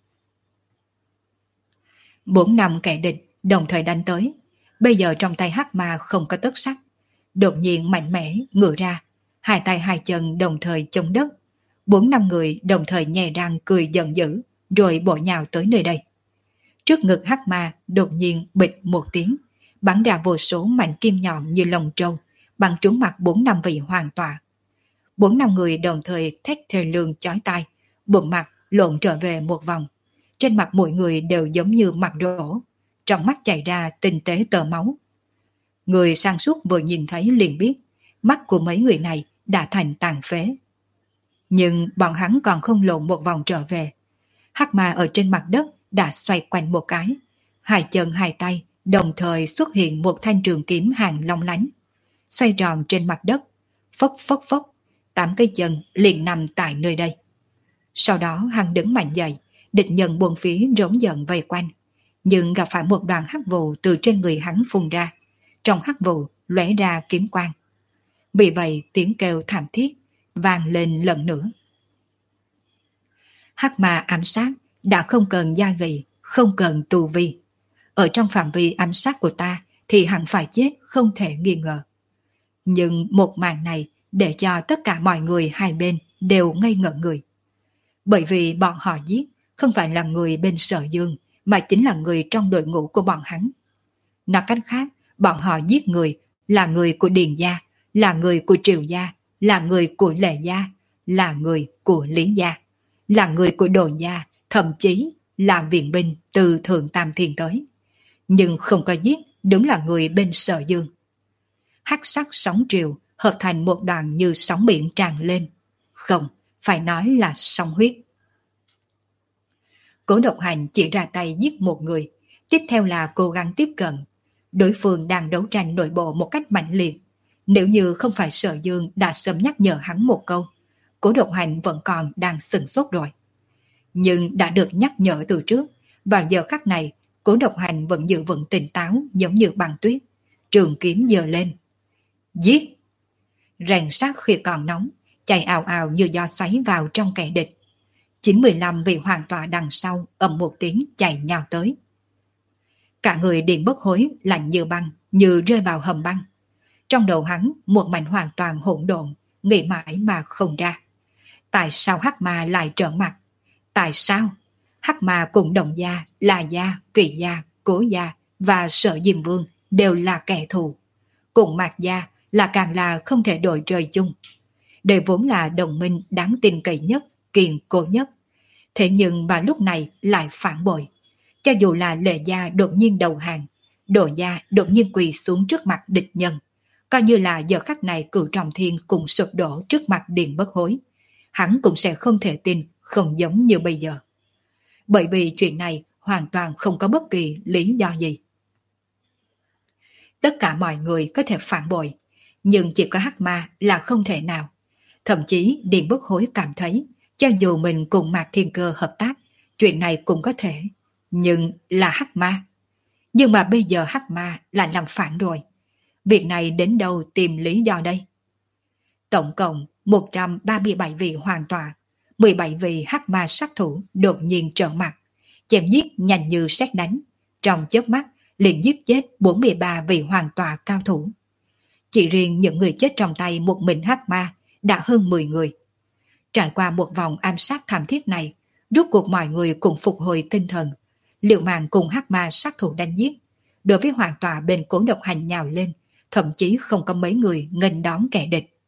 Bốn năm kẻ địch đồng thời đánh tới, bây giờ trong tay hắc ma không có tất sắc, đột nhiên mạnh mẽ ngửa ra, hai tay hai chân đồng thời chống đất. Bốn năm người đồng thời nhè răng cười giận dữ, rồi bổ nhào tới nơi đây. Trước ngực hắc ma đột nhiên bịch một tiếng, bắn ra vô số mảnh kim nhọn như lồng trâu, bắn trúng mặt bốn năm vị hoàng tọa. Bốn năm người đồng thời thét thề lương chói tai, bụng mặt lộn trở về một vòng. Trên mặt mỗi người đều giống như mặt rỗ, trong mắt chảy ra tinh tế tơ máu. Người sang suốt vừa nhìn thấy liền biết, mắt của mấy người này đã thành tàn phế. Nhưng bọn hắn còn không lộn một vòng trở về. Hắc ma ở trên mặt đất đã xoay quanh một cái, hai chân hai tay đồng thời xuất hiện một thanh trường kiếm hàng long lánh, xoay tròn trên mặt đất, phốc phốc phốc, tám cái chân liền nằm tại nơi đây. Sau đó hắn đứng mạnh dậy, địch nhân buồn phía rống giận vây quanh, nhưng gặp phải một đoàn hắc vụ từ trên người hắn phun ra, trong hắc vụ lóe ra kiếm quang. Vì vậy tiếng kêu thảm thiết vang lên lần nữa. Hắc ma ám sát đã không cần gia vị, không cần tù vi. Ở trong phạm vi ám sát của ta thì hẳn phải chết không thể nghi ngờ. Nhưng một màn này để cho tất cả mọi người hai bên đều ngây ngẩn người. Bởi vì bọn họ giết không phải là người bên Sở Dương, mà chính là người trong đội ngũ của bọn hắn. Nói cách khác, bọn họ giết người là người của Điền gia, là người của Triều gia, là người của Lệ gia, là người của Lý gia, là người của Đồ gia, thậm chí là viện binh từ Thượng Tam Thiên tới. Nhưng không có giết đúng là người bên Sở Dương. Hắc sắc sóng triều hợp thành một đoàn như sóng biển tràn lên. Không, phải nói là sóng huyết. Cố Độc Hành chỉ ra tay giết một người, tiếp theo là cố gắng tiếp cận. Đối phương đang đấu tranh nội bộ một cách mạnh liệt. Nếu như không phải Sở Dương đã sớm nhắc nhở hắn một câu, Cố Độc Hành vẫn còn đang sửng sốt rồi. Nhưng đã được nhắc nhở từ trước, vào giờ khắc này, Cố Độc Hành vẫn giữ vững tỉnh táo giống như băng tuyết. Trường kiếm giơ lên. Giết! Rèn sắt khi còn nóng, chạy ào ào như gió xoáy vào trong kẻ địch. chín mười lăm vị hoàng tọa đằng sau ầm một tiếng chạy nhào tới. Cả người Điền Bất Hối lạnh như băng, như rơi vào hầm băng. Trong đầu hắn một mảnh hoàn toàn hỗn độn, nghĩ mãi mà không ra. Tại sao Hắc Ma lại trợn mặt? Tại sao? Hắc Ma cùng Đồng gia, La gia, Kỳ gia, Cố gia và Sở Diêm Vương đều là kẻ thù. Cùng Mạc gia là càng là không thể đổi trời chung. Đây vốn là đồng minh đáng tin cậy nhất, kiên cố nhất. Thế nhưng mà lúc này lại phản bội. Cho dù là Lệ gia đột nhiên đầu hàng, Đồ gia đột nhiên quỳ xuống trước mặt địch nhân, coi như là giờ khắc này Cửu Trọng Thiên cùng sụp đổ trước mặt Điền Bất Hối, hắn cũng sẽ không thể tin, không giống như bây giờ. Bởi vì chuyện này hoàn toàn không có bất kỳ lý do gì. Tất cả mọi người có thể phản bội, nhưng chỉ có Hắc Ma là không thể nào. Thậm chí Điền Bất Hối cảm thấy, cho dù mình cùng Mạc Thiên Cơ hợp tác, chuyện này cũng có thể, nhưng là Hắc Ma. Nhưng mà bây giờ Hắc Ma lại làm phản rồi. Việc này đến đâu tìm lý do đây? Tổng cộng một trăm ba mươi bảy vị hoàng tọa, mười bảy vị Hắc Ma sát thủ đột nhiên trợn mặt, chém giết nhanh như sét đánh, trong chớp mắt liền giết chết bốn mươi ba vị hoàng tọa cao thủ. Chỉ riêng những người chết trong tay một mình Hắc Ma đã hơn mười người. Trải qua một vòng ám sát thảm thiết này, rốt cuộc mọi người cùng phục hồi tinh thần, liều mạng cùng Hắc Ma sát thủ đánh giết. Đối với hoàng tọa bên Cố Độc Hành nhào lên, thậm chí không có mấy người nghênh đón kẻ địch.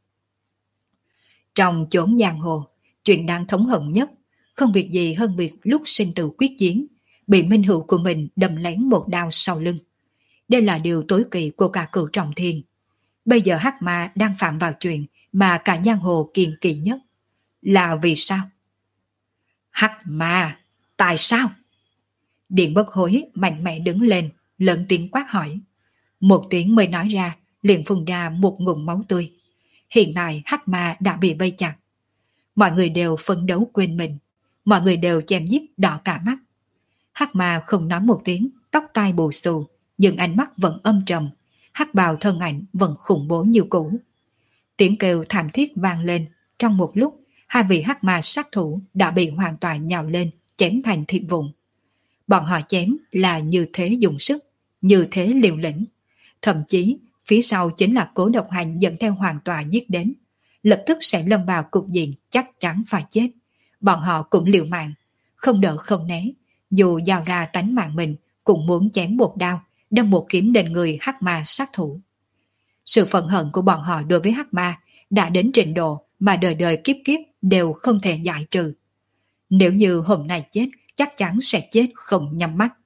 Trong chốn giang hồ, chuyện đang thống hận nhất, không việc gì hơn việc lúc sinh tử quyết chiến, bị minh hữu của mình đâm lén một đao sau lưng. Đây là điều tối kỵ của cả Cửu Trọng Thiên. Bây giờ Hắc Ma đang phạm vào chuyện mà cả giang hồ kiêng kỵ nhất. Là vì sao? Hắc Ma, tại sao? Điền Bất Hối mạnh mẽ đứng lên, lớn tiếng quát hỏi. Một tiếng mới nói ra, liền phun ra một ngụm máu tươi. Hiện tại Hắc Ma đã bị vây chặt. Mọi người đều phấn đấu quên mình, mọi người đều chém giết đỏ cả mắt. Hắc Ma không nói một tiếng, tóc tai bù xù, nhưng ánh mắt vẫn âm trầm, hắc bào thân ảnh vẫn khủng bố như cũ. Tiếng kêu thảm thiết vang lên, trong một lúc, hai vị Hắc Ma sát thủ đã bị hoàn toàn nhào lên, chém thành thịt vụn. Bọn họ chém là như thế dùng sức, như thế liều lĩnh. Thậm chí, phía sau chính là Cố Độc Hành dẫn theo hoàng tọa giết đến. Lập tức sẽ lâm vào cục diện chắc chắn phải chết. Bọn họ cũng liều mạng, không đỡ không né. Dù giao ra tánh mạng mình, cũng muốn chém một đao, đâm một kiếm lên người Hắc Ma sát thủ. Sự phẫn hận của bọn họ đối với Hắc Ma đã đến trình độ mà đời đời kiếp kiếp đều không thể giải trừ. Nếu như hôm nay chết, chắc chắn sẽ chết không nhắm mắt.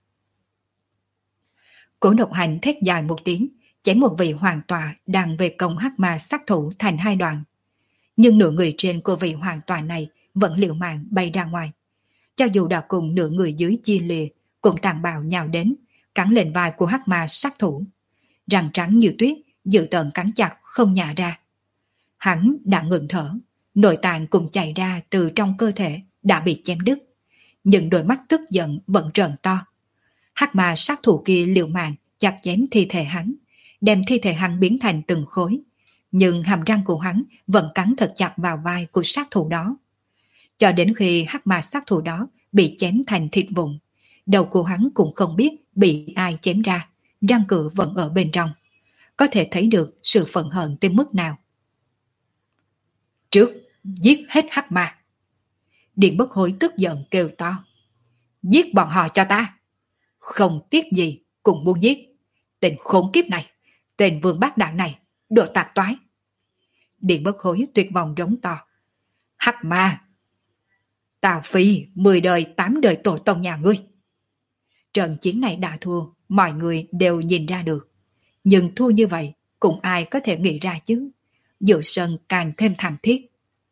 Cố Độc Hành thét dài một tiếng, chém một vị hoàng tọa đang về công Hắc Ma sát thủ thành hai đoạn. Nhưng nửa người trên của vị hoàng tọa này vẫn liều mạng bay ra ngoài. Cho dù đã cùng nửa người dưới chia lìa, cũng tàn bạo nhào đến, cắn lên vai của Hắc Ma sát thủ. Răng trắng như tuyết, dự tợn cắn chặt không nhả ra. Hắn đã ngừng thở, nội tạng cùng chảy ra từ trong cơ thể đã bị chém đứt. Nhưng đôi mắt tức giận vẫn trợn to. Hắc Ma sát thủ kia liều mạng chặt chém thi thể hắn, đem thi thể hắn biến thành từng khối. Nhưng hàm răng của hắn vẫn cắn thật chặt vào vai của sát thủ đó. Cho đến khi Hắc Ma sát thủ đó bị chém thành thịt vụn, đầu của hắn cũng không biết bị ai chém ra, răng cửa vẫn ở bên trong. Có thể thấy được sự phẫn hận tới mức nào. Trước, giết hết Hắc Ma. Điền Bất Hối tức giận kêu to. Giết bọn họ cho ta. Không tiếc gì, cũng muốn giết. Tên khốn kiếp này, Tên vương bát đạn này, đồ tạp toái. Điện Bất Hối tuyệt vọng rống to. Hắc ma! Tào Phi, mười đời tám đời tổ tông nhà ngươi. Trận chiến này đã thua, mọi người đều nhìn ra được. Nhưng thua như vậy, cũng ai có thể nghĩ ra chứ. Giữa sân càng thêm thảm thiết.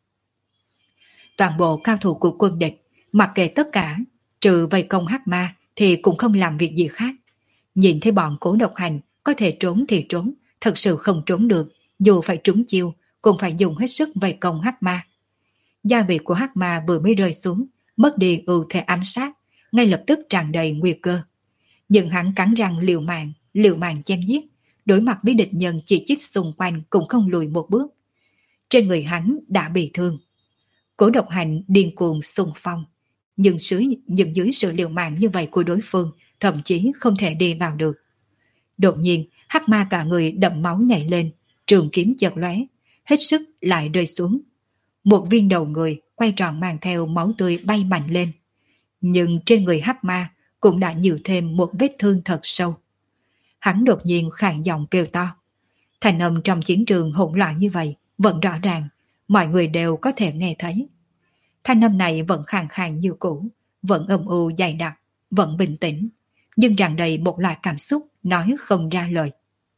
Toàn bộ cao thủ của quân địch, mặc kệ tất cả, trừ vây công Hắc ma thì cũng không làm việc gì khác. Nhìn thấy bọn Cố Độc Hành có thể trốn thì trốn, thật sự không trốn được, dù phải trúng chiêu, cũng phải dùng hết sức vây công Hắc ma. Gia vị của Hắc ma vừa mới rơi xuống, mất đi ưu thế ám sát, ngay lập tức tràn đầy nguy cơ. Nhưng hắn cắn răng liều mạng, liều mạng chém giết, đối mặt với địch nhân chỉ chích xung quanh cũng không lùi một bước. Trên người hắn đã bị thương. Cố Độc Hành điên cuồng xung phong, nhưng dưới, nhưng dưới sự liều mạng như vậy của đối phương, thậm chí không thể đi vào được. Đột nhiên, Hắc ma cả người đậm máu nhảy lên, trường kiếm chợt lóe, hết sức lại rơi xuống. Một viên đầu người quay tròn mang theo máu tươi bay mạnh lên. Nhưng trên người Hắc ma cũng đã nhiều thêm một vết thương thật sâu. Hắn đột nhiên khàn giọng kêu to. Thành âm trong chiến trường hỗn loạn như vậy vẫn rõ ràng, mọi người đều có thể nghe thấy. Thanh âm này vẫn khàn khàn như cũ, vẫn âm u dày đặc, vẫn bình tĩnh, nhưng tràn đầy một loại cảm xúc nói không ra lời.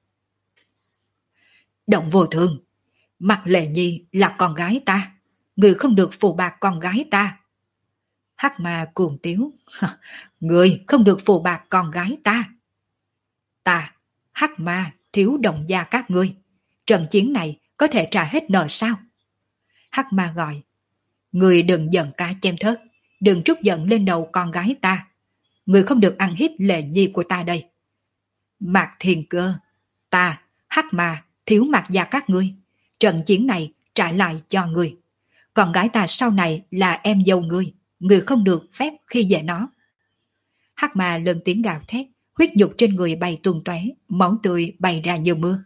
Động Vô Thương, Mạc Lệ Nhi là con gái ta, người không được phù bạc con gái ta. Hắc ma cuồng tiếu, người không được phù bạc con gái ta. Ta, Hắc ma, thiếu đồng gia các ngươi, trận chiến này có thể trả hết nợ sao? Hắc ma gọi, người đừng giận cá chém thớt, đừng trút giận lên đầu con gái ta. Người không được ăn hiếp Lệ Nhi của ta đây. Mạc Thiên Cơ, ta, Hắc ma, thiếu Mạc gia các ngươi, trận chiến này trả lại cho ngươi. Con gái ta sau này là em dâu ngươi, ngươi không được phép khi dễ nó. Hắc ma lớn tiếng gào thét, huyết nhục trên người bay tung tóe, máu tươi bay ra như mưa.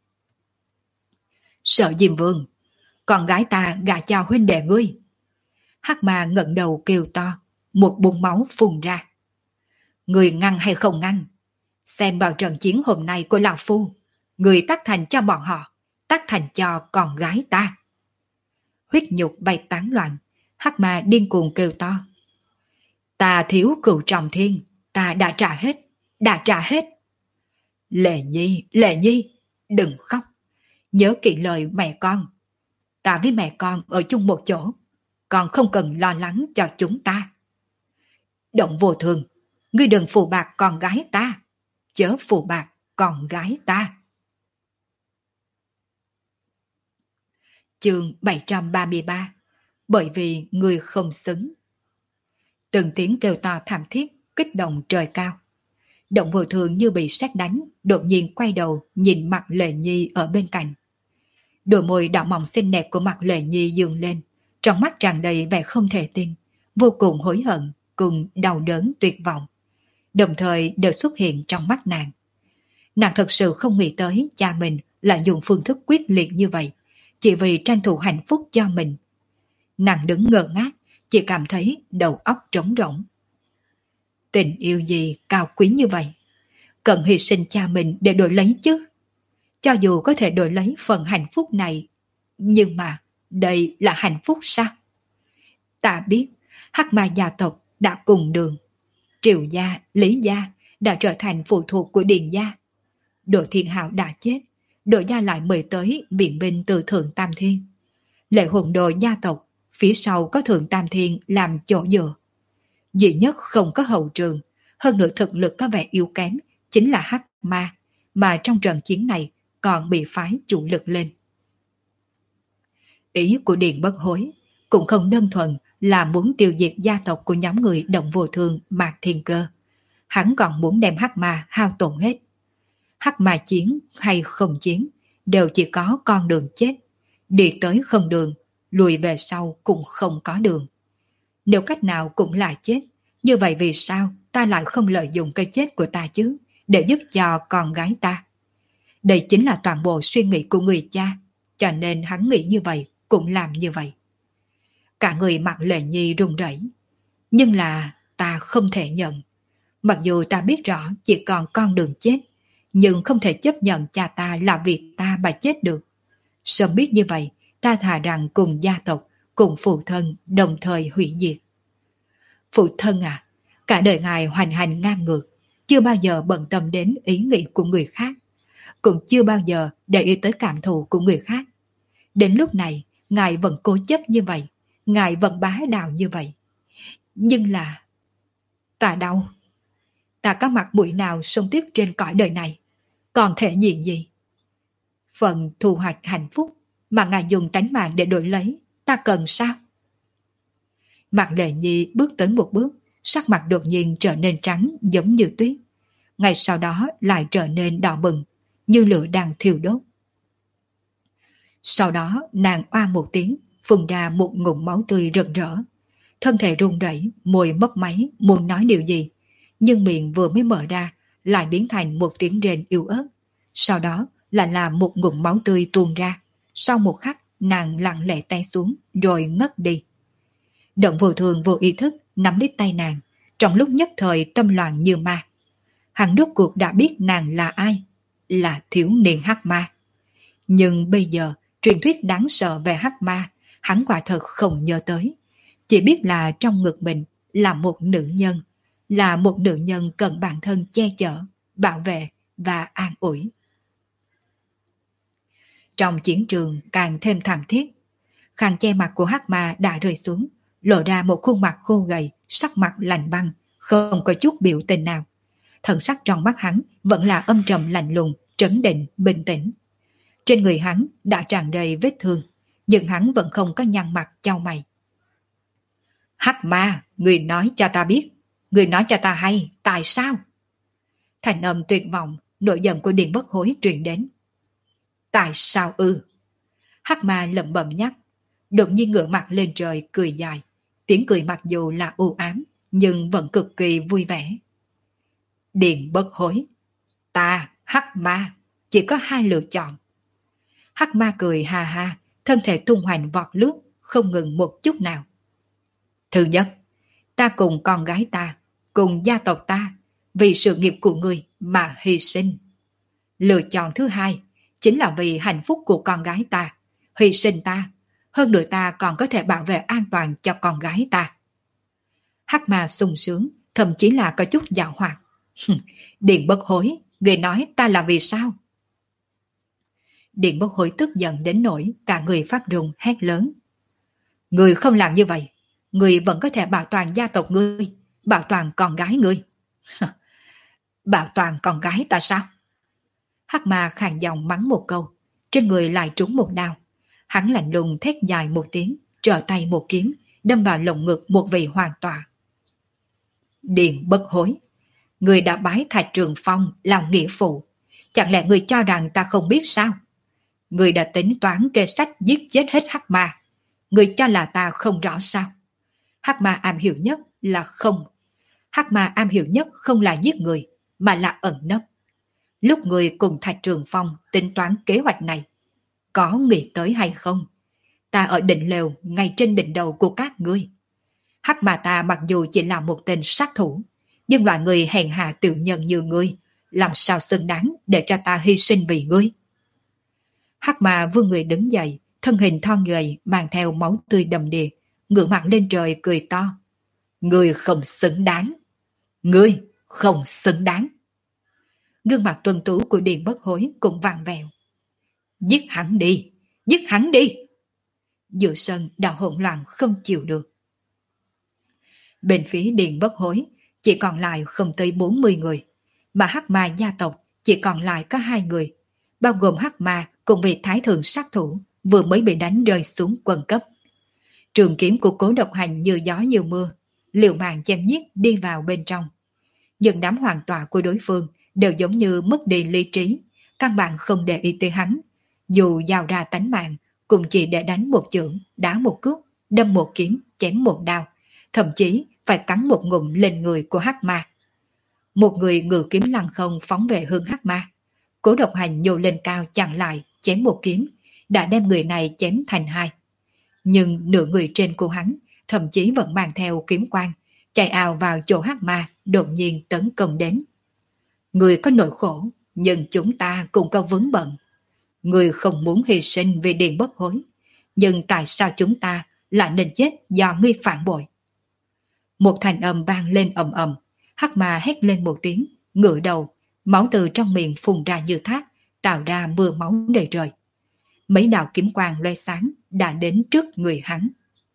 Sợ Diêm Vương, con gái ta gả cho huynh đệ ngươi. Hắc ma ngẩng đầu kêu to, một búng máu phun ra. Người ngăn hay không ngăn? Xem vào trận chiến hôm nay của lão phu, người tác thành cho bọn họ, tác thành cho con gái ta. Huyết nhục bay tán loạn, Hắc ma điên cuồng kêu to. Ta thiếu cựu trọng thiên, ta đã trả hết, đã trả hết. Lệ Nhi, Lệ Nhi, đừng khóc, nhớ kỹ lời mẹ con. Ta với mẹ con ở chung một chỗ, con không cần lo lắng cho chúng ta. Động Vô Thường, ngươi đừng phù bạc con gái ta, chớ phù bạc con gái ta. Chương bảy trăm ba mươi ba. Bởi vì người không xứng. Từng tiếng kêu to thảm thiết, kích động trời cao. Động Vô Thường như bị sét đánh, đột nhiên quay đầu nhìn mặt Lệ Nhi ở bên cạnh. Đôi môi đỏ mọng xinh đẹp của mặt Lệ Nhi dương lên, trong mắt tràn đầy vẻ không thể tin, vô cùng hối hận, cùng đau đớn tuyệt vọng. Đồng thời đều xuất hiện trong mắt nàng. Nàng thật sự không nghĩ tới cha mình lại dùng phương thức quyết liệt như vậy, chỉ vì tranh thủ hạnh phúc cho mình. Nàng đứng ngơ ngác, chỉ cảm thấy đầu óc trống rỗng. Tình yêu gì cao quý như vậy? Cần hy sinh cha mình để đổi lấy chứ? Cho dù có thể đổi lấy phần hạnh phúc này, nhưng mà đây là hạnh phúc sao? Ta biết Hắc ma gia tộc đã cùng đường. Triệu gia, Lý gia đã trở thành phụ thuộc của Điền gia. Đỗ Thiên Hạo đã chết, Đỗ gia lại mời tới viện binh từ Thượng Tam Thiên. Lệ hồn đồ gia tộc, phía sau có Thượng Tam Thiên làm chỗ dựa. Duy nhất không có hậu trường, hơn nữa thực lực có vẻ yếu kém, chính là Hắc ma, mà trong trận chiến này còn bị phái chủ lực lên. Ý của Điền Bất Hối cũng không đơn thuần là muốn tiêu diệt gia tộc của nhóm người Động Vô Thương Mạc Thiên Cơ. Hắn còn muốn đem Hắc ma hao tổn hết. Hắc ma chiến hay không chiến đều chỉ có con đường chết. Đi tới không đường, lùi về sau cũng không có đường. Nếu cách nào cũng là chết, như vậy vì sao ta lại không lợi dụng cái chết của ta chứ, để giúp cho con gái ta? Đây chính là toàn bộ suy nghĩ của người cha, cho nên hắn nghĩ như vậy, cũng làm như vậy. Cả người mặt Lệ Nhi run rẩy. Nhưng là ta không thể nhận. Mặc dù ta biết rõ chỉ còn con đường chết, nhưng không thể chấp nhận cha ta là vì ta mà chết được. Sớm biết như vậy, ta thà rằng cùng gia tộc, cùng phụ thân đồng thời hủy diệt. Phụ thân à, cả đời ngài hoành hành ngang ngược, chưa bao giờ bận tâm đến ý nghĩ của người khác, cũng chưa bao giờ để ý tới cảm thụ của người khác. Đến lúc này, ngài vẫn cố chấp như vậy, ngài vẫn bá đạo như vậy. Nhưng là... ta đau. Ta có mặt mũi nào sống tiếp trên cõi đời này, còn thể diện gì? Phần thu hoạch hạnh phúc mà ngài dùng tánh mạng để đổi lấy, ta cần sao? Mạc Lệ Nhi bước tới một bước, sắc mặt đột nhiên trở nên trắng giống như tuyết. Ngay sau đó lại trở nên đỏ bừng, như lửa đang thiêu đốt. Sau đó nàng oa một tiếng, phun ra một ngụm máu tươi rực rỡ. Thân thể run rẩy, môi mấp máy, muốn nói điều gì, nhưng miệng vừa mới mở ra, lại biến thành một tiếng rên yếu ớt. Sau đó lại là một ngụm máu tươi tuôn ra. Sau một khắc, nàng lặng lẽ té xuống, rồi ngất đi. Động Vô Thường vô ý thức nắm lấy tay nàng, trong lúc nhất thời tâm loạn như ma. Hắn rốt cuộc đã biết nàng là ai, là thiếu niên hắc ma. Nhưng bây giờ, truyền thuyết đáng sợ về hắc ma, hắn quả thật không nhớ tới. Chỉ biết là trong ngực mình là một nữ nhân, là một nữ nhân cần bản thân che chở, bảo vệ và an ủi. Trong chiến trường càng thêm thảm thiết, khăn che mặt của hắc ma đã rơi xuống, lộ ra một khuôn mặt khô gầy, sắc mặt lạnh băng, không có chút biểu tình nào. Thần sắc trong mắt hắn vẫn là âm trầm lạnh lùng, trấn định, bình tĩnh. Trên người hắn đã tràn đầy vết thương, nhưng hắn vẫn không có nhăn mặt chau mày. Hắc ma, người nói cho ta biết, người nói cho ta hay, tại sao? Thành âm tuyệt vọng, nỗi giận của Điền Bất Hối truyền đến. Tại sao ư? Hắc ma lẩm bẩm nhắc, đột nhiên ngửa mặt lên trời cười dài. Tiếng cười mặc dù là u ám, nhưng vẫn cực kỳ vui vẻ. Điền Bất Hối, ta, Hắc ma, chỉ có hai lựa chọn. Hắc ma cười ha ha, thân thể tung hoành vọt lướt, không ngừng một chút nào. Thứ nhất, ta cùng con gái ta, cùng gia tộc ta, vì sự nghiệp của người mà hy sinh. Lựa chọn thứ hai, chính là vì hạnh phúc của con gái ta, hy sinh ta, hơn nữa ta còn có thể bảo vệ an toàn cho con gái ta. Hắc ma sung sướng, thậm chí là có chút dạo hoạt. Điền Bất Hối, người nói ta là vì sao? Điền Bất Hối tức giận đến nỗi cả người phát run hét lớn. Người không làm như vậy, người vẫn có thể bảo toàn gia tộc ngươi, bảo toàn con gái ngươi. Bảo toàn con gái ta sao? Hắc ma khàn giọng mắng một câu, trên người lại trúng một đao. Hắn lạnh lùng thét dài một tiếng, trở tay một kiếm, đâm vào lồng ngực một vị hoàng tọa. Điền Bất Hối, người đã bái Thạch Trường Phong làm nghĩa phụ, chẳng lẽ người cho rằng ta không biết sao? Người đã tính toán kê sách giết chết hết hắc ma, người cho là ta không rõ sao? Hắc ma am hiểu nhất là không. Hắc ma am hiểu nhất không là giết người, mà là ẩn nấp. Lúc người cùng Thạch Trường Phong tính toán kế hoạch này, có nghĩ tới hay không? Ta ở đỉnh lều ngay trên đỉnh đầu của các ngươi. Hắc ma ta mặc dù chỉ là một tên sát thủ, nhưng loại người hèn hạ tự nhân như ngươi, làm sao xứng đáng để cho ta hy sinh vì ngươi? Hắc ma vươn người đứng dậy, thân hình thon gầy mang theo máu tươi đầm đìa, ngửa mặt lên trời cười to. Ngươi không xứng đáng. Ngươi không xứng đáng. Gương mặt tuân tú của Điền Bất Hối cũng vàng vẹo. Giết hắn đi, giết hắn đi. Giữa sân đã hỗn loạn không chịu được. Bên phía Điền Bất Hối chỉ còn lại không tới bốn mươi người, mà hắc ma gia tộc chỉ còn lại có hai người, bao gồm hắc ma cùng vị thái thượng sát thủ vừa mới bị đánh rơi xuống quân cấp. Trường kiếm của Cố Độc Hành như gió như mưa, liều mạng chém giết đi vào bên trong. Nhưng đám hoàng tọa của đối phương đều giống như mất đi lý trí, căn bản không để ý tới hắn. Dù giao ra tánh mạng, cũng chỉ để đánh một chưởng, đá một cước, đâm một kiếm, chém một đao, thậm chí phải cắn một ngụm lên người của hắc ma. Một người ngự kiếm lăng không phóng về hướng hắc ma. Cố Độc Hành nhô lên cao chặn lại, chém một kiếm, đã đem người này chém thành hai. Nhưng nửa người trên của hắn thậm chí vẫn mang theo kiếm quang, chạy ào vào chỗ hắc ma đột nhiên tấn công đến. Người có nỗi khổ, nhưng chúng ta cũng có vướng bận. Người không muốn hy sinh vì điền bất hối, nhưng tại sao chúng ta lại nên chết do ngươi phản bội? Một thanh âm vang lên ầm ầm, Hắc Ma hét lên một tiếng, ngửa đầu, máu từ trong miệng phun ra như thác, tạo ra mưa máu đầy trời. Mấy đạo kiếm quang loe sáng đã đến trước người hắn.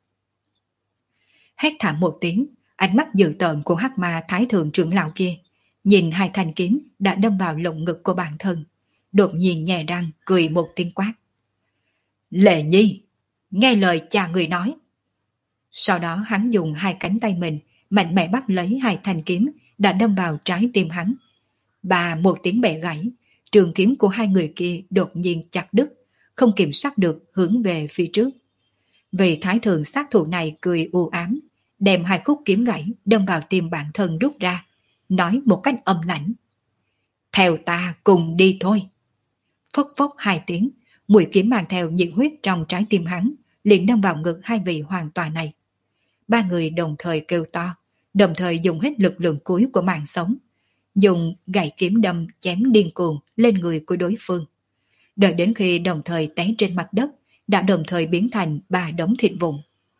Hét thảm một tiếng, ánh mắt dữ tợn của Hắc Ma thái thượng trưởng lão kia, nhìn hai thanh kiếm đã đâm vào lồng ngực của bản thân, đột nhiên nhè răng cười một tiếng quát. Lệ Nhi, nghe lời cha người nói. Sau đó hắn dùng hai cánh tay mình mạnh mẽ bắt lấy hai thanh kiếm đã đâm vào trái tim hắn. Bà một tiếng bẻ gãy, trường kiếm của hai người kia đột nhiên chặt đứt, không kiểm soát được hướng về phía trước. Vị thái thượng sát thủ này cười u ám, đem hai khúc kiếm gãy đâm vào tim bản thân rút ra, nói một cách âm lãnh. Theo ta cùng đi thôi. Phốc phốc hai tiếng, mũi kiếm mang theo nhiệt huyết trong trái tim hắn, liền đâm vào ngực hai vị hoàng tòa này. Ba người đồng thời kêu to, đồng thời dùng hết lực lượng cuối của mạng sống, dùng gậy kiếm đâm chém điên cuồng lên người của đối phương. Đợi đến khi đồng thời té trên mặt đất, đã đồng thời biến thành ba đống thịt vụn.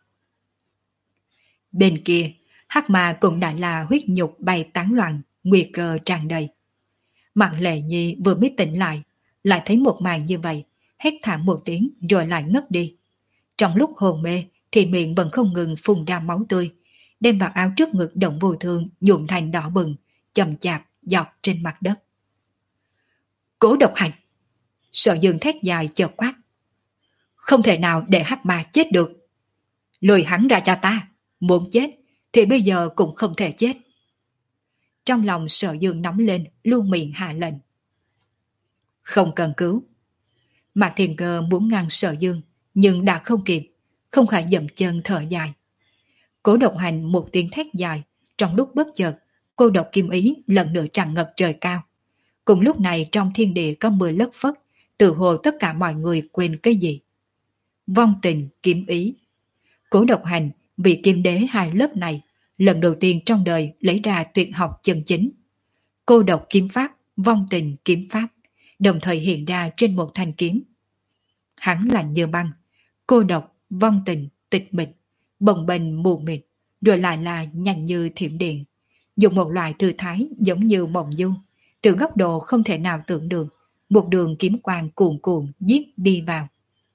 Bên kia, Hắc Ma cũng đã là huyết nhục bay tán loạn, nguy cơ tràn đầy. Mặt Lệ Nhi vừa mới tỉnh lại, lại thấy một màn như vậy, hét thảm một tiếng rồi lại ngất đi. Trong lúc hồn mê thì miệng vẫn không ngừng phun ra máu tươi, đem vào áo trước ngực động vô thương nhuộm thành đỏ bừng, chậm chạp dọc trên mặt đất. Cố Độc Hành! Sở Dương thét dài chợt quát. Không thể nào để Hắc Ma chết được. Lùi hắn ra cho ta, muốn chết thì bây giờ cũng không thể chết. Trong lòng Sở Dương nóng lên, luôn miệng hạ lệnh. Không cần cứu. Mạc Thiên Cơ muốn ngăn Sở Dương, nhưng đã không kịp, không khỏi dậm chân thở dài. Cố Độc Hành một tiếng thét dài, trong lúc bất chợt, cô độc kim ý lần nữa tràn ngập trời cao. Cùng lúc này trong thiên địa có mưa lất phất, tự hồ tất cả mọi người quên cái gì. Vong tình kiếm ý. Cố Độc Hành vì kim đế hai lớp này, lần đầu tiên trong đời lấy ra tuyệt học chân chính. Cô độc kiếm pháp, vong tình kiếm pháp, đồng thời hiện ra trên một thanh kiếm. Hắn lạnh như băng, cô độc, vong tình, tịch mịch, bồng bềnh mù mịt, rồi lại là nhanh như thiểm điện, dùng một loại tư thái giống như mộng du, từ góc độ không thể nào tưởng được, một đường kiếm quang cuồn cuộn giết đi vào.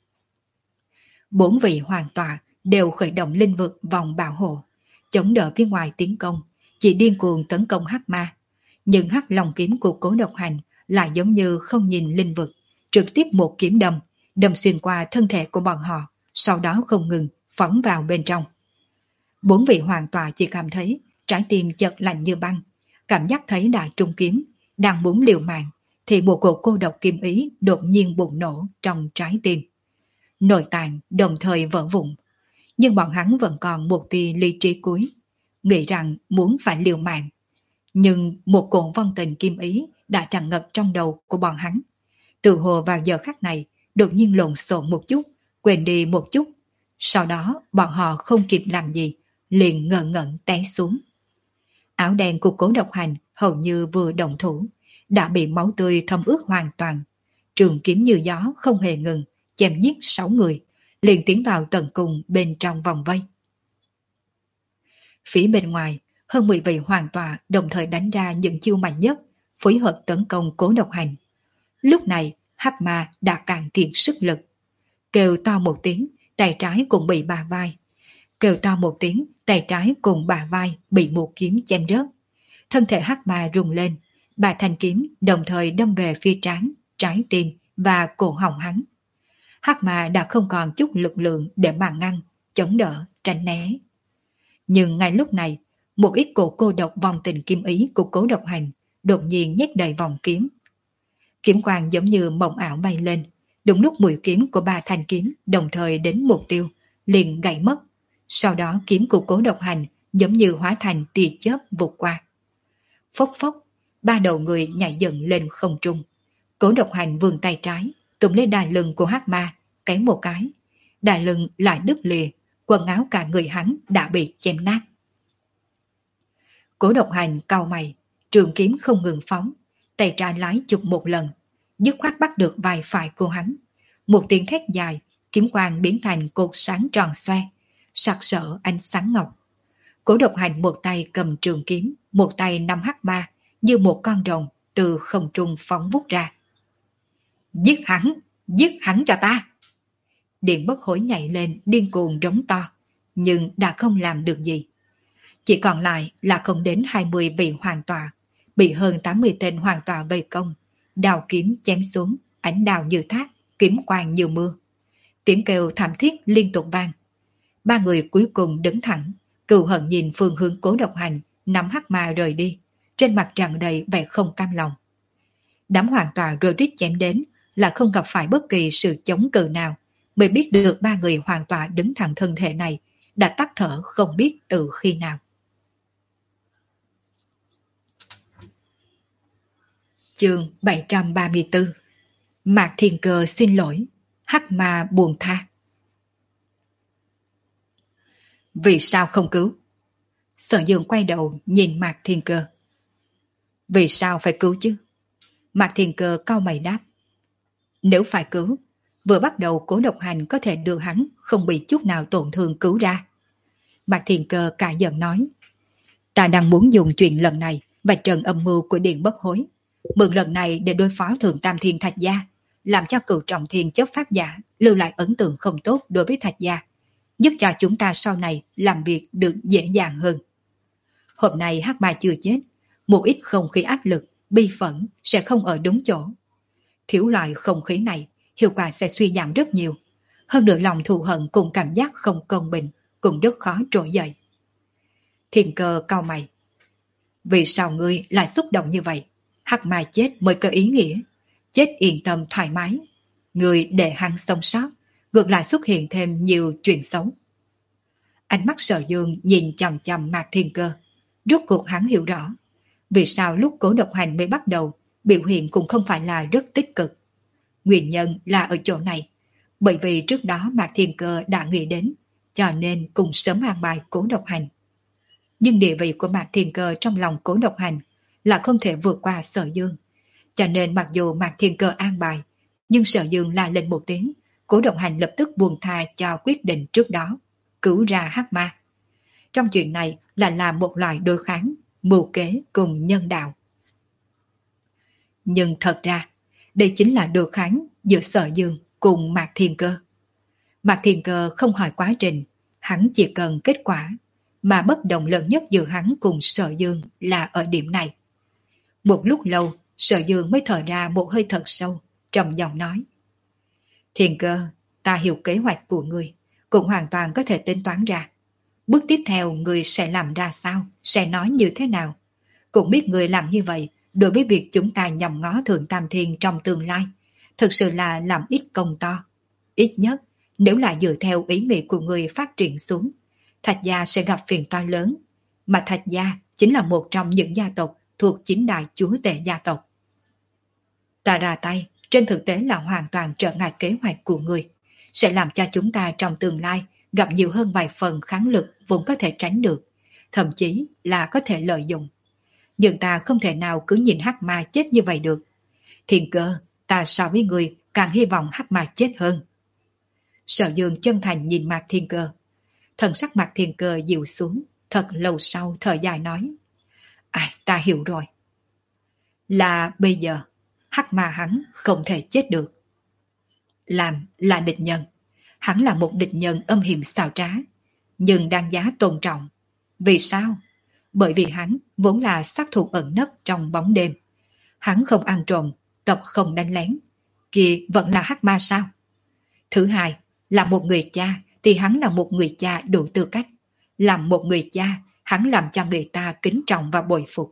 Bốn vị hoàng tọa đều khởi động linh vực vòng bảo hộ, chống đỡ phía ngoài tiến công, chỉ điên cuồng tấn công Hắc Ma. Nhưng Hắc Long kiếm của Cố Độc Hành lại giống như không nhìn linh vực, trực tiếp một kiếm đâm, đâm xuyên qua thân thể của bọn họ, sau đó không ngừng phóng vào bên trong. Bốn vị hoàng tọa chỉ cảm thấy trái tim chợt lạnh như băng, cảm giác thấy đại trung kiếm đang muốn liều mạng, thì một cổ cô độc kim ý đột nhiên bùng nổ trong trái tim. Nội tạng đồng thời vỡ vụn, nhưng bọn hắn vẫn còn một tia lý trí cuối, nghĩ rằng muốn phải liều mạng. Nhưng một cổ vong tình kim ý đã tràn ngập trong đầu của bọn hắn. Từ hồ vào giờ khắc này đột nhiên lộn xộn một chút, quên đi một chút. Sau đó bọn họ không kịp làm gì, liền ngơ ngẩn té xuống. Áo đen của Cố Độc Hành hầu như vừa động thủ, đã bị máu tươi thấm ướt hoàn toàn. Trường kiếm như gió không hề ngừng, chém giết sáu người, liền tiến vào tận cùng bên trong vòng vây. Phía bên ngoài, hơn mười vị hoàng tọa đồng thời đánh ra những chiêu mạnh nhất, phối hợp tấn công Cố Độc Hành. Lúc này, Hắc Ma đã cạn kiệt sức lực. Kêu to một tiếng, tay trái cũng bị bả vai. Kêu to một tiếng, tay trái cùng bả vai bị một kiếm chém rớt. Thân thể Hắc Ma rung lên, ba thanh kiếm đồng thời đâm về phía trán, trái tim và cổ họng hắn. Hắc Ma đã không còn chút lực lượng để mà ngăn, chống đỡ, tránh né. Nhưng ngay lúc này, một ít cổ cô độc vòng tình kim ý của Cố Độc Hành đột nhiên nhét đầy vòng kiếm. Kiếm quang giống như mộng ảo bay lên, đúng lúc mũi kiếm của ba thanh kiếm đồng thời đến mục tiêu, liền gãy mất. Sau đó kiếm của Cố Độc Hành giống như hóa thành tia chớp vụt qua. Phốc phốc, ba đầu người nhảy dựng lên không trung. Cố Độc Hành vươn tay trái, túm lấy đai lưng của Hắc Ma, kéo một cái. Đai lưng lại đứt lìa, quần áo cả người hắn đã bị chém nát. Cố Độc Hành cau mày, trường kiếm không ngừng phóng, tay trái lái chụp một lần, dứt khoát bắt được vai phải của hắn. Một tiếng thét dài, kiếm quang biến thành cột sáng tròn xoe, sặc sỡ ánh sáng ngọc. Cố Độc Hành một tay cầm trường kiếm, một tay nắm hắc ma, như một con rồng từ không trung phóng vút ra. Giết hắn, giết hắn cho ta! Điện Bất Hối nhảy lên điên cuồng rống to, nhưng đã không làm được gì. Chỉ còn lại là không đến hai mươi vị hoàng tọa, bị hơn tám mươi tên hoàng tọa vây công, đào kiếm chém xuống, ánh đào như thác, kiếm quang như mưa. Tiếng kêu thảm thiết liên tục vang. Ba người cuối cùng đứng thẳng, cừu hận nhìn phương hướng Cố Độc Hành, nắm hắc ma rời đi, trên mặt tràn đầy vẻ không cam lòng. Đám hoàng tọa rơi rít chém đến, là không gặp phải bất kỳ sự chống cự nào, mới biết được ba người hoàng tọa đứng thẳng thân thể này đã tắt thở không biết từ khi nào. Chương bảy trăm ba mươi tư. Mạc Thiên Cơ xin lỗi, hắc ma buồn tha. Vì sao không cứu? Sở Dương quay đầu nhìn Mạc Thiên Cơ. Vì sao phải cứu chứ? Mạc Thiên Cơ cau mày đáp. Nếu phải cứu, vừa bắt đầu Cố Độc Hành có thể đưa hắn không bị chút nào tổn thương cứu ra. Mạc Thiên Cơ cả giận nói. Ta đang muốn dùng chuyện lần này vạch trần âm mưu của Điện Bất Hối, mượn lần này để đối phó Thượng Tam Thiên Thạch Gia, làm cho Cửu Trọng Thiên chấp pháp giả lưu lại ấn tượng không tốt đối với Thạch Gia, giúp cho chúng ta sau này làm việc được dễ dàng hơn. Hôm nay hắc ma chưa chết, một ít không khí áp lực, bi phẫn sẽ không ở đúng chỗ. Thiếu loại không khí này, hiệu quả sẽ suy giảm rất nhiều. Hơn nữa lòng thù hận cùng cảm giác không công bình cũng rất khó trỗi dậy. Thiên Cơ cau mày. Vì sao ngươi lại xúc động như vậy? Hắc ma chết mới có ý nghĩa. Chết yên tâm thoải mái. Ngươi để hắn sống sót, ngược lại xuất hiện thêm nhiều chuyện xấu. Ánh mắt Sở Dương nhìn chằm chằm Mạc Thiên Cơ. Rốt cuộc hắn hiểu rõ vì sao lúc Cố Độc Hành mới bắt đầu, biểu hiện cũng không phải là rất tích cực. Nguyên nhân là ở chỗ này, bởi vì trước đó Mạc Thiên Cơ đã nghĩ đến, cho nên cùng sớm an bài Cố Độc Hành. Nhưng địa vị của Mạc Thiên Cơ trong lòng Cố Độc Hành là không thể vượt qua Sở Dương. Cho nên mặc dù Mạc Thiên Cơ an bài, nhưng Sở Dương la lên một tiếng, Cố Độc Hành lập tức buông tha cho quyết định trước đó, cứu ra hắc ma. Trong chuyện này là làm một loại đối kháng, mưu kế cùng nhân đạo. Nhưng thật ra, đây chính là đối kháng giữa Sở Dương cùng Mạc Thiên Cơ. Mạc Thiên Cơ không hỏi quá trình, hắn chỉ cần kết quả, mà bất đồng lớn nhất giữa hắn cùng Sở Dương là ở điểm này. Một lúc lâu, Sở Dương mới thở ra một hơi thật sâu, trầm giọng nói. Thiên Cơ, ta hiểu kế hoạch của ngươi, cũng hoàn toàn có thể tính toán ra. Bước tiếp theo ngươi sẽ làm ra sao, sẽ nói như thế nào. Cũng biết ngươi làm như vậy, đối với việc chúng ta nhằm ngó Thượng Tam Thiên trong tương lai, thực sự là làm ít công to. Ít nhất, nếu là dựa theo ý nghĩ của ngươi phát triển xuống, Thạch Gia sẽ gặp phiền toái lớn, mà Thạch Gia chính là một trong những gia tộc thuộc chính đại chúa tể gia tộc. Ta ra tay, trên thực tế là hoàn toàn trở ngại kế hoạch của ngươi, sẽ làm cho chúng ta trong tương lai gặp nhiều hơn vài phần kháng lực vốn có thể tránh được, thậm chí là có thể lợi dụng. Nhưng ta không thể nào cứ nhìn hắc ma chết như vậy được. Thiên Cơ, ta so với người càng hy vọng hắc ma chết hơn. Sở Dương chân thành nhìn Mạc Thiên Cơ. Thần sắc Mạc Thiên Cơ dịu xuống, thật lâu sau thở dài nói. Ai, ta hiểu rồi. Là bây giờ, hắc ma hắn không thể chết được. Làm là địch nhân. Hắn là một địch nhân âm hiểm xảo trá, nhưng đáng giá tôn trọng. Vì sao? Bởi vì hắn vốn là sát thủ ẩn nấp trong bóng đêm. Hắn không ăn trộm, tập không đánh lén. Kia vẫn là hắc ma sao? Thứ hai, là một người cha thì hắn là một người cha đủ tư cách. Làm một người cha, hắn làm cho người ta kính trọng và bồi phục.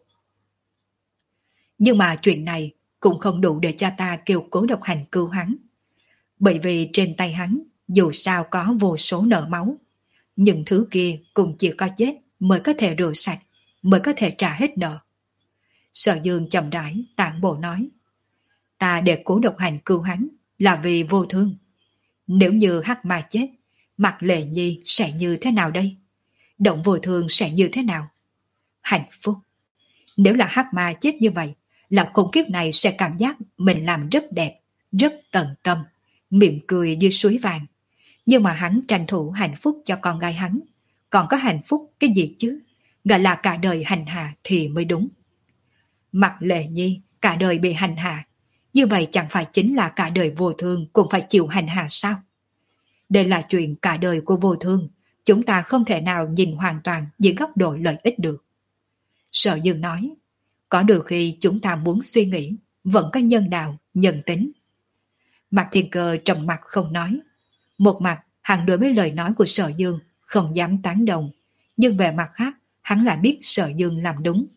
Nhưng mà chuyện này cũng không đủ để cho ta kêu Cố Độc Hành cứu hắn. Bởi vì trên tay hắn dù sao có vô số nợ máu. Những thứ kia cũng chỉ có chết mới có thể rửa sạch, mới có thể trả hết nợ. Sở Dương chậm rãi tản bộ nói. Ta để Cố Độc Hành cứu hắn là vì vô thương. Nếu như hắc ma chết, Mạc Lệ Nhi sẽ như thế nào đây? Động vô thương sẽ như thế nào? Hạnh phúc. Nếu là hắc ma chết như vậy, làm khủng kiếp này sẽ cảm giác mình làm rất đẹp, rất tận tâm, mỉm cười như suối vàng. Nhưng mà hắn tranh thủ hạnh phúc cho con gái hắn. Còn có hạnh phúc cái gì chứ? Gọi là cả đời hành hạ thì mới đúng. Mặc Lệ Nhi cả đời bị hành hạ, như vậy chẳng phải chính là cả đời Vô Thương cũng phải chịu hành hạ sao? Đây là chuyện cả đời của Vô Thương, chúng ta không thể nào nhìn hoàn toàn dưới góc độ lợi ích được. Sở Dương nói, có đôi khi chúng ta muốn suy nghĩ, vẫn có nhân đạo, nhân tính. Mạc Thiên Cơ trầm mặt không nói. Một mặt, hắn đối với lời nói của Sở Dương không dám tán đồng, nhưng về mặt khác, hắn lại biết Sở Dương làm đúng.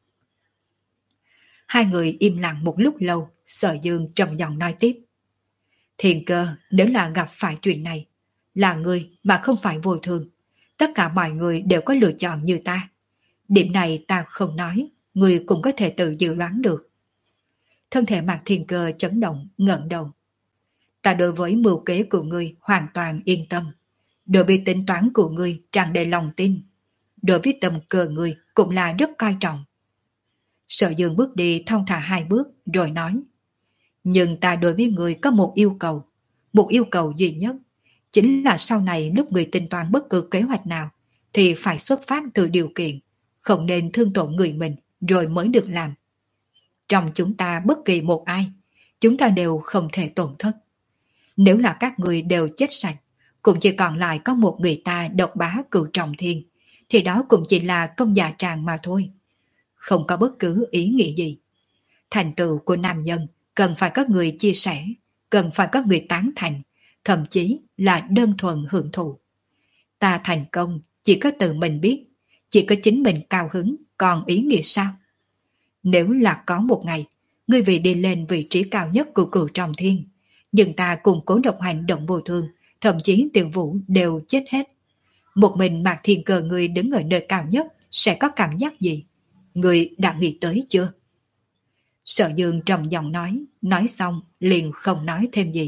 Hai người im lặng một lúc lâu, Sở Dương trầm giọng nói tiếp. Thiên Cơ, nếu là gặp phải chuyện này, là người mà không phải Vô Thường, tất cả mọi người đều có lựa chọn như ta. Điểm này ta không nói, người cũng có thể tự dự đoán được. Thân thể Mạc Thiên Cơ chấn động, ngẩng đầu. Ta đối với mưu kế của ngươi hoàn toàn yên tâm. Đối với tính toán của ngươi tràn đầy lòng tin. Đối với tâm cơ ngươi cũng là rất coi trọng. Sở Dương bước đi thong thả hai bước rồi nói. Nhưng ta đối với ngươi có một yêu cầu. Một yêu cầu duy nhất. Chính là sau này lúc ngươi tính toán bất cứ kế hoạch nào thì phải xuất phát từ điều kiện. Không nên thương tổn người mình rồi mới được làm. Trong chúng ta bất kỳ một ai, chúng ta đều không thể tổn thất. Nếu là các người đều chết sạch, cũng chỉ còn lại có một người ta độc bá cửu trọng thiên, thì đó cũng chỉ là công dạ tràng mà thôi. Không có bất cứ ý nghĩa gì. Thành tựu của nam nhân cần phải có người chia sẻ, cần phải có người tán thành, thậm chí là đơn thuần hưởng thụ. Ta thành công chỉ có tự mình biết, chỉ có chính mình cao hứng, còn ý nghĩa sao? Nếu là có một ngày, ngươi vì đi lên vị trí cao nhất của cửu trọng thiên, nhưng ta cùng Cố Độc Hành Động Vô Thương, thậm chí Tiểu Vũ đều chết hết. Một mình Mạc Thiên Cơ ngươi đứng ở nơi cao nhất sẽ có cảm giác gì? Ngươi đã nghĩ tới chưa? Sở Dương trầm giọng nói, nói xong liền không nói thêm gì.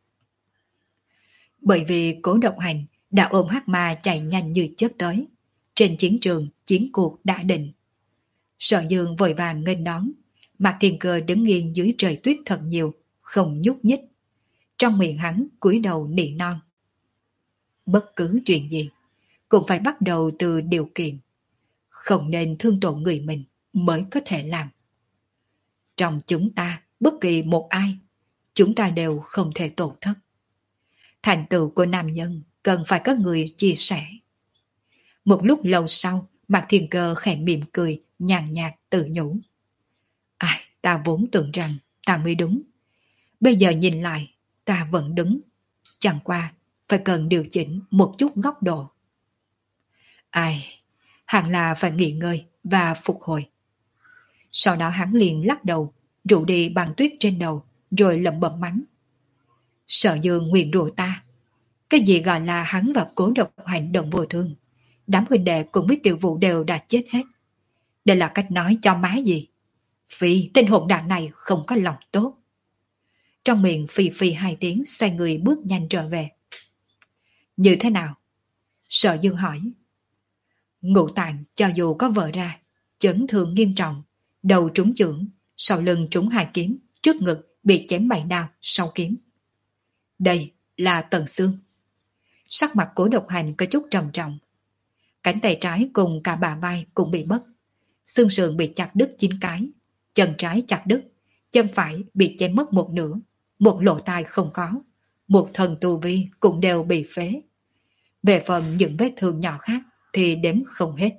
Bởi vì Cố Độc Hành đã ôm hắc ma chạy nhanh như chớp tới. Trên chiến trường, chiến cuộc đã định. Sở Dương vội vàng nghênh đón. Mạc Thiên Cơ đứng nghiêng dưới trời tuyết thật nhiều, không nhúc nhích. Trong miệng hắn cúi đầu nỉ non. Bất cứ chuyện gì cũng phải bắt đầu từ điều kiện. Không nên thương tổn người mình mới có thể làm. Trong chúng ta, bất kỳ một ai, chúng ta đều không thể tổn thất. Thành tựu của nam nhân cần phải có người chia sẻ. Một lúc lâu sau, Mạc Thiên Cơ khẽ mỉm cười, nhàn nhạt tự nhủ. Ai, ta vốn tưởng rằng ta mới đúng. Bây giờ nhìn lại, ta vẫn đúng. Chẳng qua, phải cần điều chỉnh một chút góc độ. Ai, hẳn là phải nghỉ ngơi và phục hồi. Sau đó hắn liền lắc đầu, rủ đi băng tuyết trên đầu, rồi lẩm bẩm mắng. Sở Dương nguyền rủa ta. Cái gì gọi là hắn và Cố Độc Hành Động Vô Thương? Đám huynh đệ cùng với Tiểu Vũ đều đã chết hết. Đây là cách nói cho má gì? Phi, tên hỗn đản này không có lòng tốt. Trong miệng phì phì hai tiếng, xoay người bước nhanh trở về. Như thế nào? Sở Dương hỏi. Ngũ Tạng cho dù có vỡ ra, chấn thương nghiêm trọng, đầu trúng chưởng, sau lưng trúng hai kiếm, trước ngực bị chém bảy đao, sau kiếm. Đây là tận xương. Sắc mặt Cố Độc Hành có chút trầm trọng. Cánh tay trái cùng cả bả vai cũng bị mất. Xương sườn bị chặt đứt chín cái, chân trái chặt đứt, chân phải bị chém mất một nửa, một lỗ tai không có, một thần tu vi cũng đều bị phế. Về phần những vết thương nhỏ khác thì đếm không hết.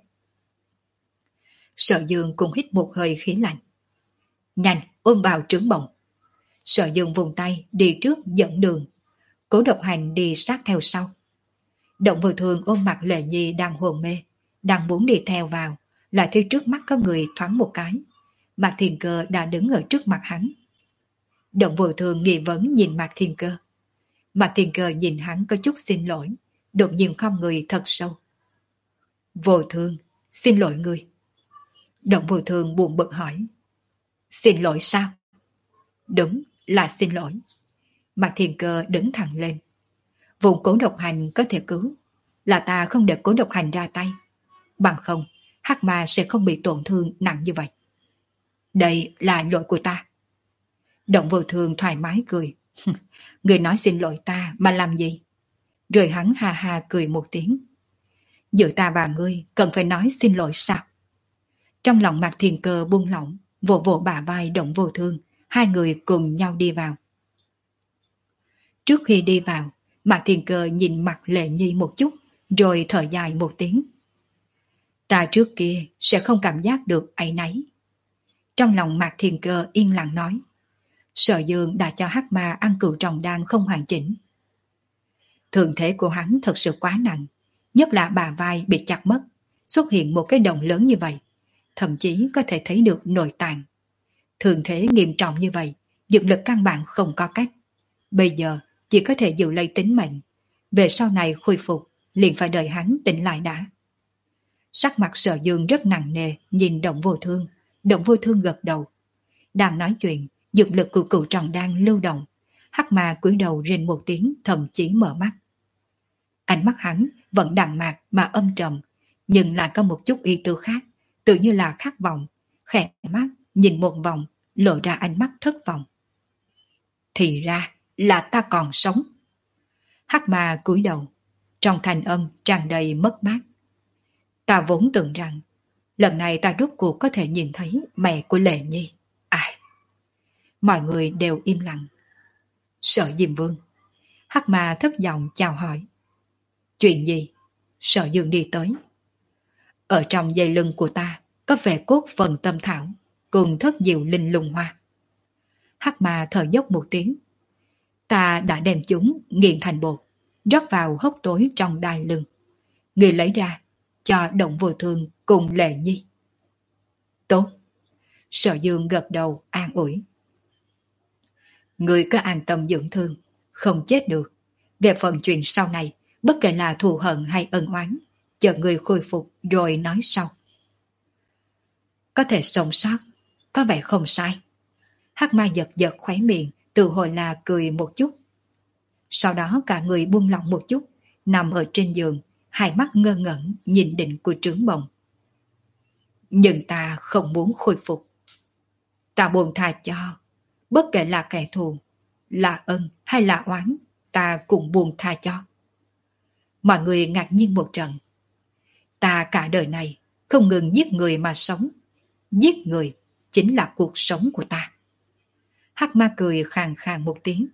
Sở Dương cũng hít một hơi khí lạnh. Nhanh, ôm vào trướng bổng. Sở Dương vùng tay đi trước dẫn đường. Cố Độc Hành đi sát theo sau. Động Vô Thường ôm mặt Lệ Nhi đang hồn mê, đang muốn đi theo vào, lại thấy trước mắt có người thoáng một cái. Mạc Thiên Cơ đã đứng ở trước mặt hắn. Động Vô Thường nghi vấn nhìn Mạc Thiên Cơ. Mạc Thiên Cơ nhìn hắn có chút xin lỗi, đột nhiên khom người thật sâu. Vô Thường, xin lỗi người. Động Vô Thường buồn bực hỏi. Xin lỗi sao? Đúng là xin lỗi. Mạc Thiên Cơ đứng thẳng lên. Vùng Cố Độc Hành có thể cứu, là ta không để Cố Độc Hành ra tay. Bằng không, hắc ma sẽ không bị tổn thương nặng như vậy. Đây là lỗi của ta. Động Vô Thương thoải mái cười. Người nói xin lỗi ta mà làm gì? Rồi hắn ha ha cười một tiếng. Giữa ta và ngươi cần phải nói xin lỗi sao? Trong lòng Mạc Thiên Cơ buông lỏng, vỗ vỗ bả vai Động Vô Thương, hai người cùng nhau đi vào. Trước khi đi vào, Mạc Thiên Cơ nhìn mặt Lệ Nhi một chút, rồi thở dài một tiếng. Ta trước kia sẽ không cảm giác được áy náy. Trong lòng Mạc Thiên Cơ yên lặng nói. Sở Dương đã cho hắc ma ăn cửu trọng đan không hoàn chỉnh. Thường thế của hắn thật sự quá nặng, nhất là bả vai bị chặt mất, xuất hiện một cái động lớn như vậy, thậm chí có thể thấy được nội tạng. Thường thế nghiêm trọng như vậy, dược lực căn bản không có cách. Bây giờ chỉ có thể giữ lấy tính mệnh, về sau này khôi phục liền phải đợi hắn tỉnh lại đã. Sắc mặt Sở Dương rất nặng nề nhìn Động Vô Thương. Động Vô Thương gật đầu. Đang nói chuyện, dược lực của cửu trọng đan lưu động. Hắc ma cúi đầu rên một tiếng, thậm chí mở mắt. Ánh mắt hắn vẫn đạm mạc mà âm trầm, nhưng lại có một chút ý tư khác, tự như là khát vọng. Khẽ mắt nhìn một vòng, lộ ra ánh mắt thất vọng. Thì ra là ta còn sống. Hắc ma cúi đầu, trong thanh âm tràn đầy mất mát. Ta vốn tưởng rằng lần này ta rốt cuộc có thể nhìn thấy mẹ của Lệ Nhi. Ai? Mọi người đều im lặng. Sở Diêm Vương. Hắc ma thấp giọng chào hỏi. Chuyện gì? Sở Dương đi tới. Ở trong dây lưng của ta có vẻ cốt phần tâm thảo cùng thất diệu linh lung hoa. Hắc ma thở dốc một tiếng. Ta đã đem chúng nghiền thành bột, rót vào hốc tối trong đai lưng. Người lấy ra cho Động Vô Thương cùng Lệ Nhi. Tốt. Sở Dương gật đầu an ủi. Người cứ an tâm dưỡng thương, không chết được. Về phần chuyện sau này, bất kể là thù hận hay ân oán, chờ người khôi phục rồi nói sau. Có thể sống sót, có vẻ không sai. Hắc ma giật giật khóe miệng, tự hồi là cười một chút. Sau đó cả người buông lỏng một chút, nằm ở trên giường, hai mắt ngơ ngẩn nhìn định của Trướng Bồng. Nhưng ta không muốn khôi phục. Ta buông tha cho, bất kể là kẻ thù, là ân hay là oán, ta cũng buông tha cho. Mọi người ngạc nhiên một trận. Ta cả đời này không ngừng giết người mà sống. Giết người chính là cuộc sống của ta. Hắc ma cười khàn khàn một tiếng.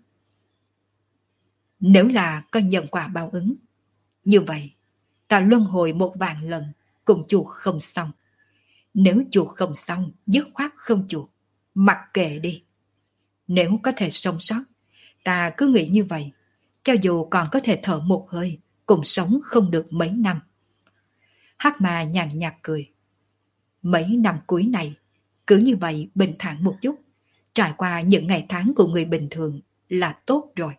Nếu là có nhân quả báo ứng, như vậy ta luân hồi một vạn lần cũng chuộc không xong. Nếu chuộc không xong, dứt khoát không chuộc, mặc kệ đi. Nếu có thể sống sót, ta cứ nghĩ như vậy, cho dù còn có thể thở một hơi, cũng sống không được mấy năm. Hắc ma nhàn nhạt cười. Mấy năm cuối này, cứ như vậy bình thản một chút, trải qua những ngày tháng của người bình thường là tốt rồi.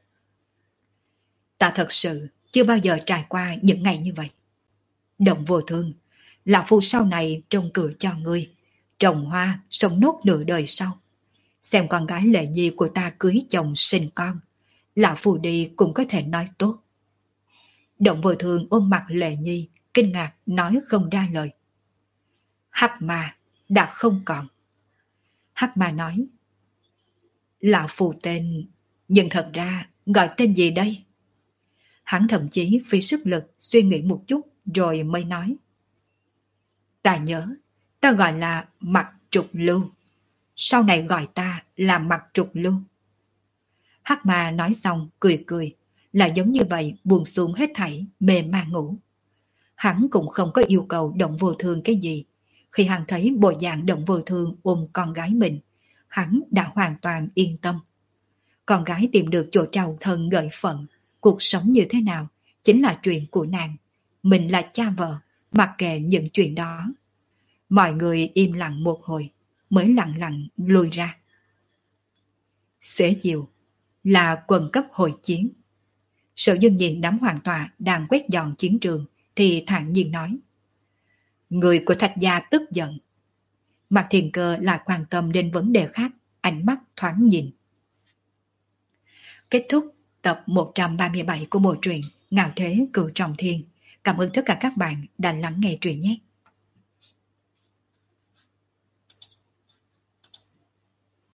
Ta thật sự chưa bao giờ trải qua những ngày như vậy. Động Vô Thương, lão phu sau này trông cửa cho ngươi, trồng hoa, sống nốt nửa đời sau. Xem con gái Lệ Nhi của ta cưới chồng sinh con, lão phu đi cũng có thể nói tốt. Động Vô Thương ôm mặt Lệ Nhi, kinh ngạc nói không ra lời. Hắc ma đã không còn. Hắc ma nói. Lão phu tên, nhưng thật ra gọi tên gì đây? Hắn thậm chí phí sức lực suy nghĩ một chút rồi mới nói. Ta nhớ, ta gọi là Mặc Trục Lưu. Sau này gọi ta là Mặc Trục Lưu. Hắc ma nói xong cười cười, là giống như vậy buông xuống hết thảy, mê man ngủ. Hắn cũng không có yêu cầu Động Vô Thương cái gì. Khi hắn thấy bộ dạng Động Vô Thương ôm con gái mình, hắn đã hoàn toàn yên tâm. Con gái tìm được chỗ trao thân gợi phận, cuộc sống như thế nào chính là chuyện của nàng. Mình là cha vợ, mặc kệ những chuyện đó. Mọi người im lặng một hồi, mới lặng lặng lùi ra. Xế chiều là quần cấp hội chiến. Sở Dương nhìn đám hoàng tọa đang quét dọn chiến trường thì thản nhiên nói. Người của Thạch gia tức giận. Mạc Thiên Cơ lại quan tâm đến vấn đề khác, ánh mắt thoáng nhìn. Kết thúc tập một trăm ba mươi bảy của bộ truyện Ngạo Thế Cửu Trọng Thiên. Cảm ơn tất cả các bạn đã lắng nghe truyện nhé.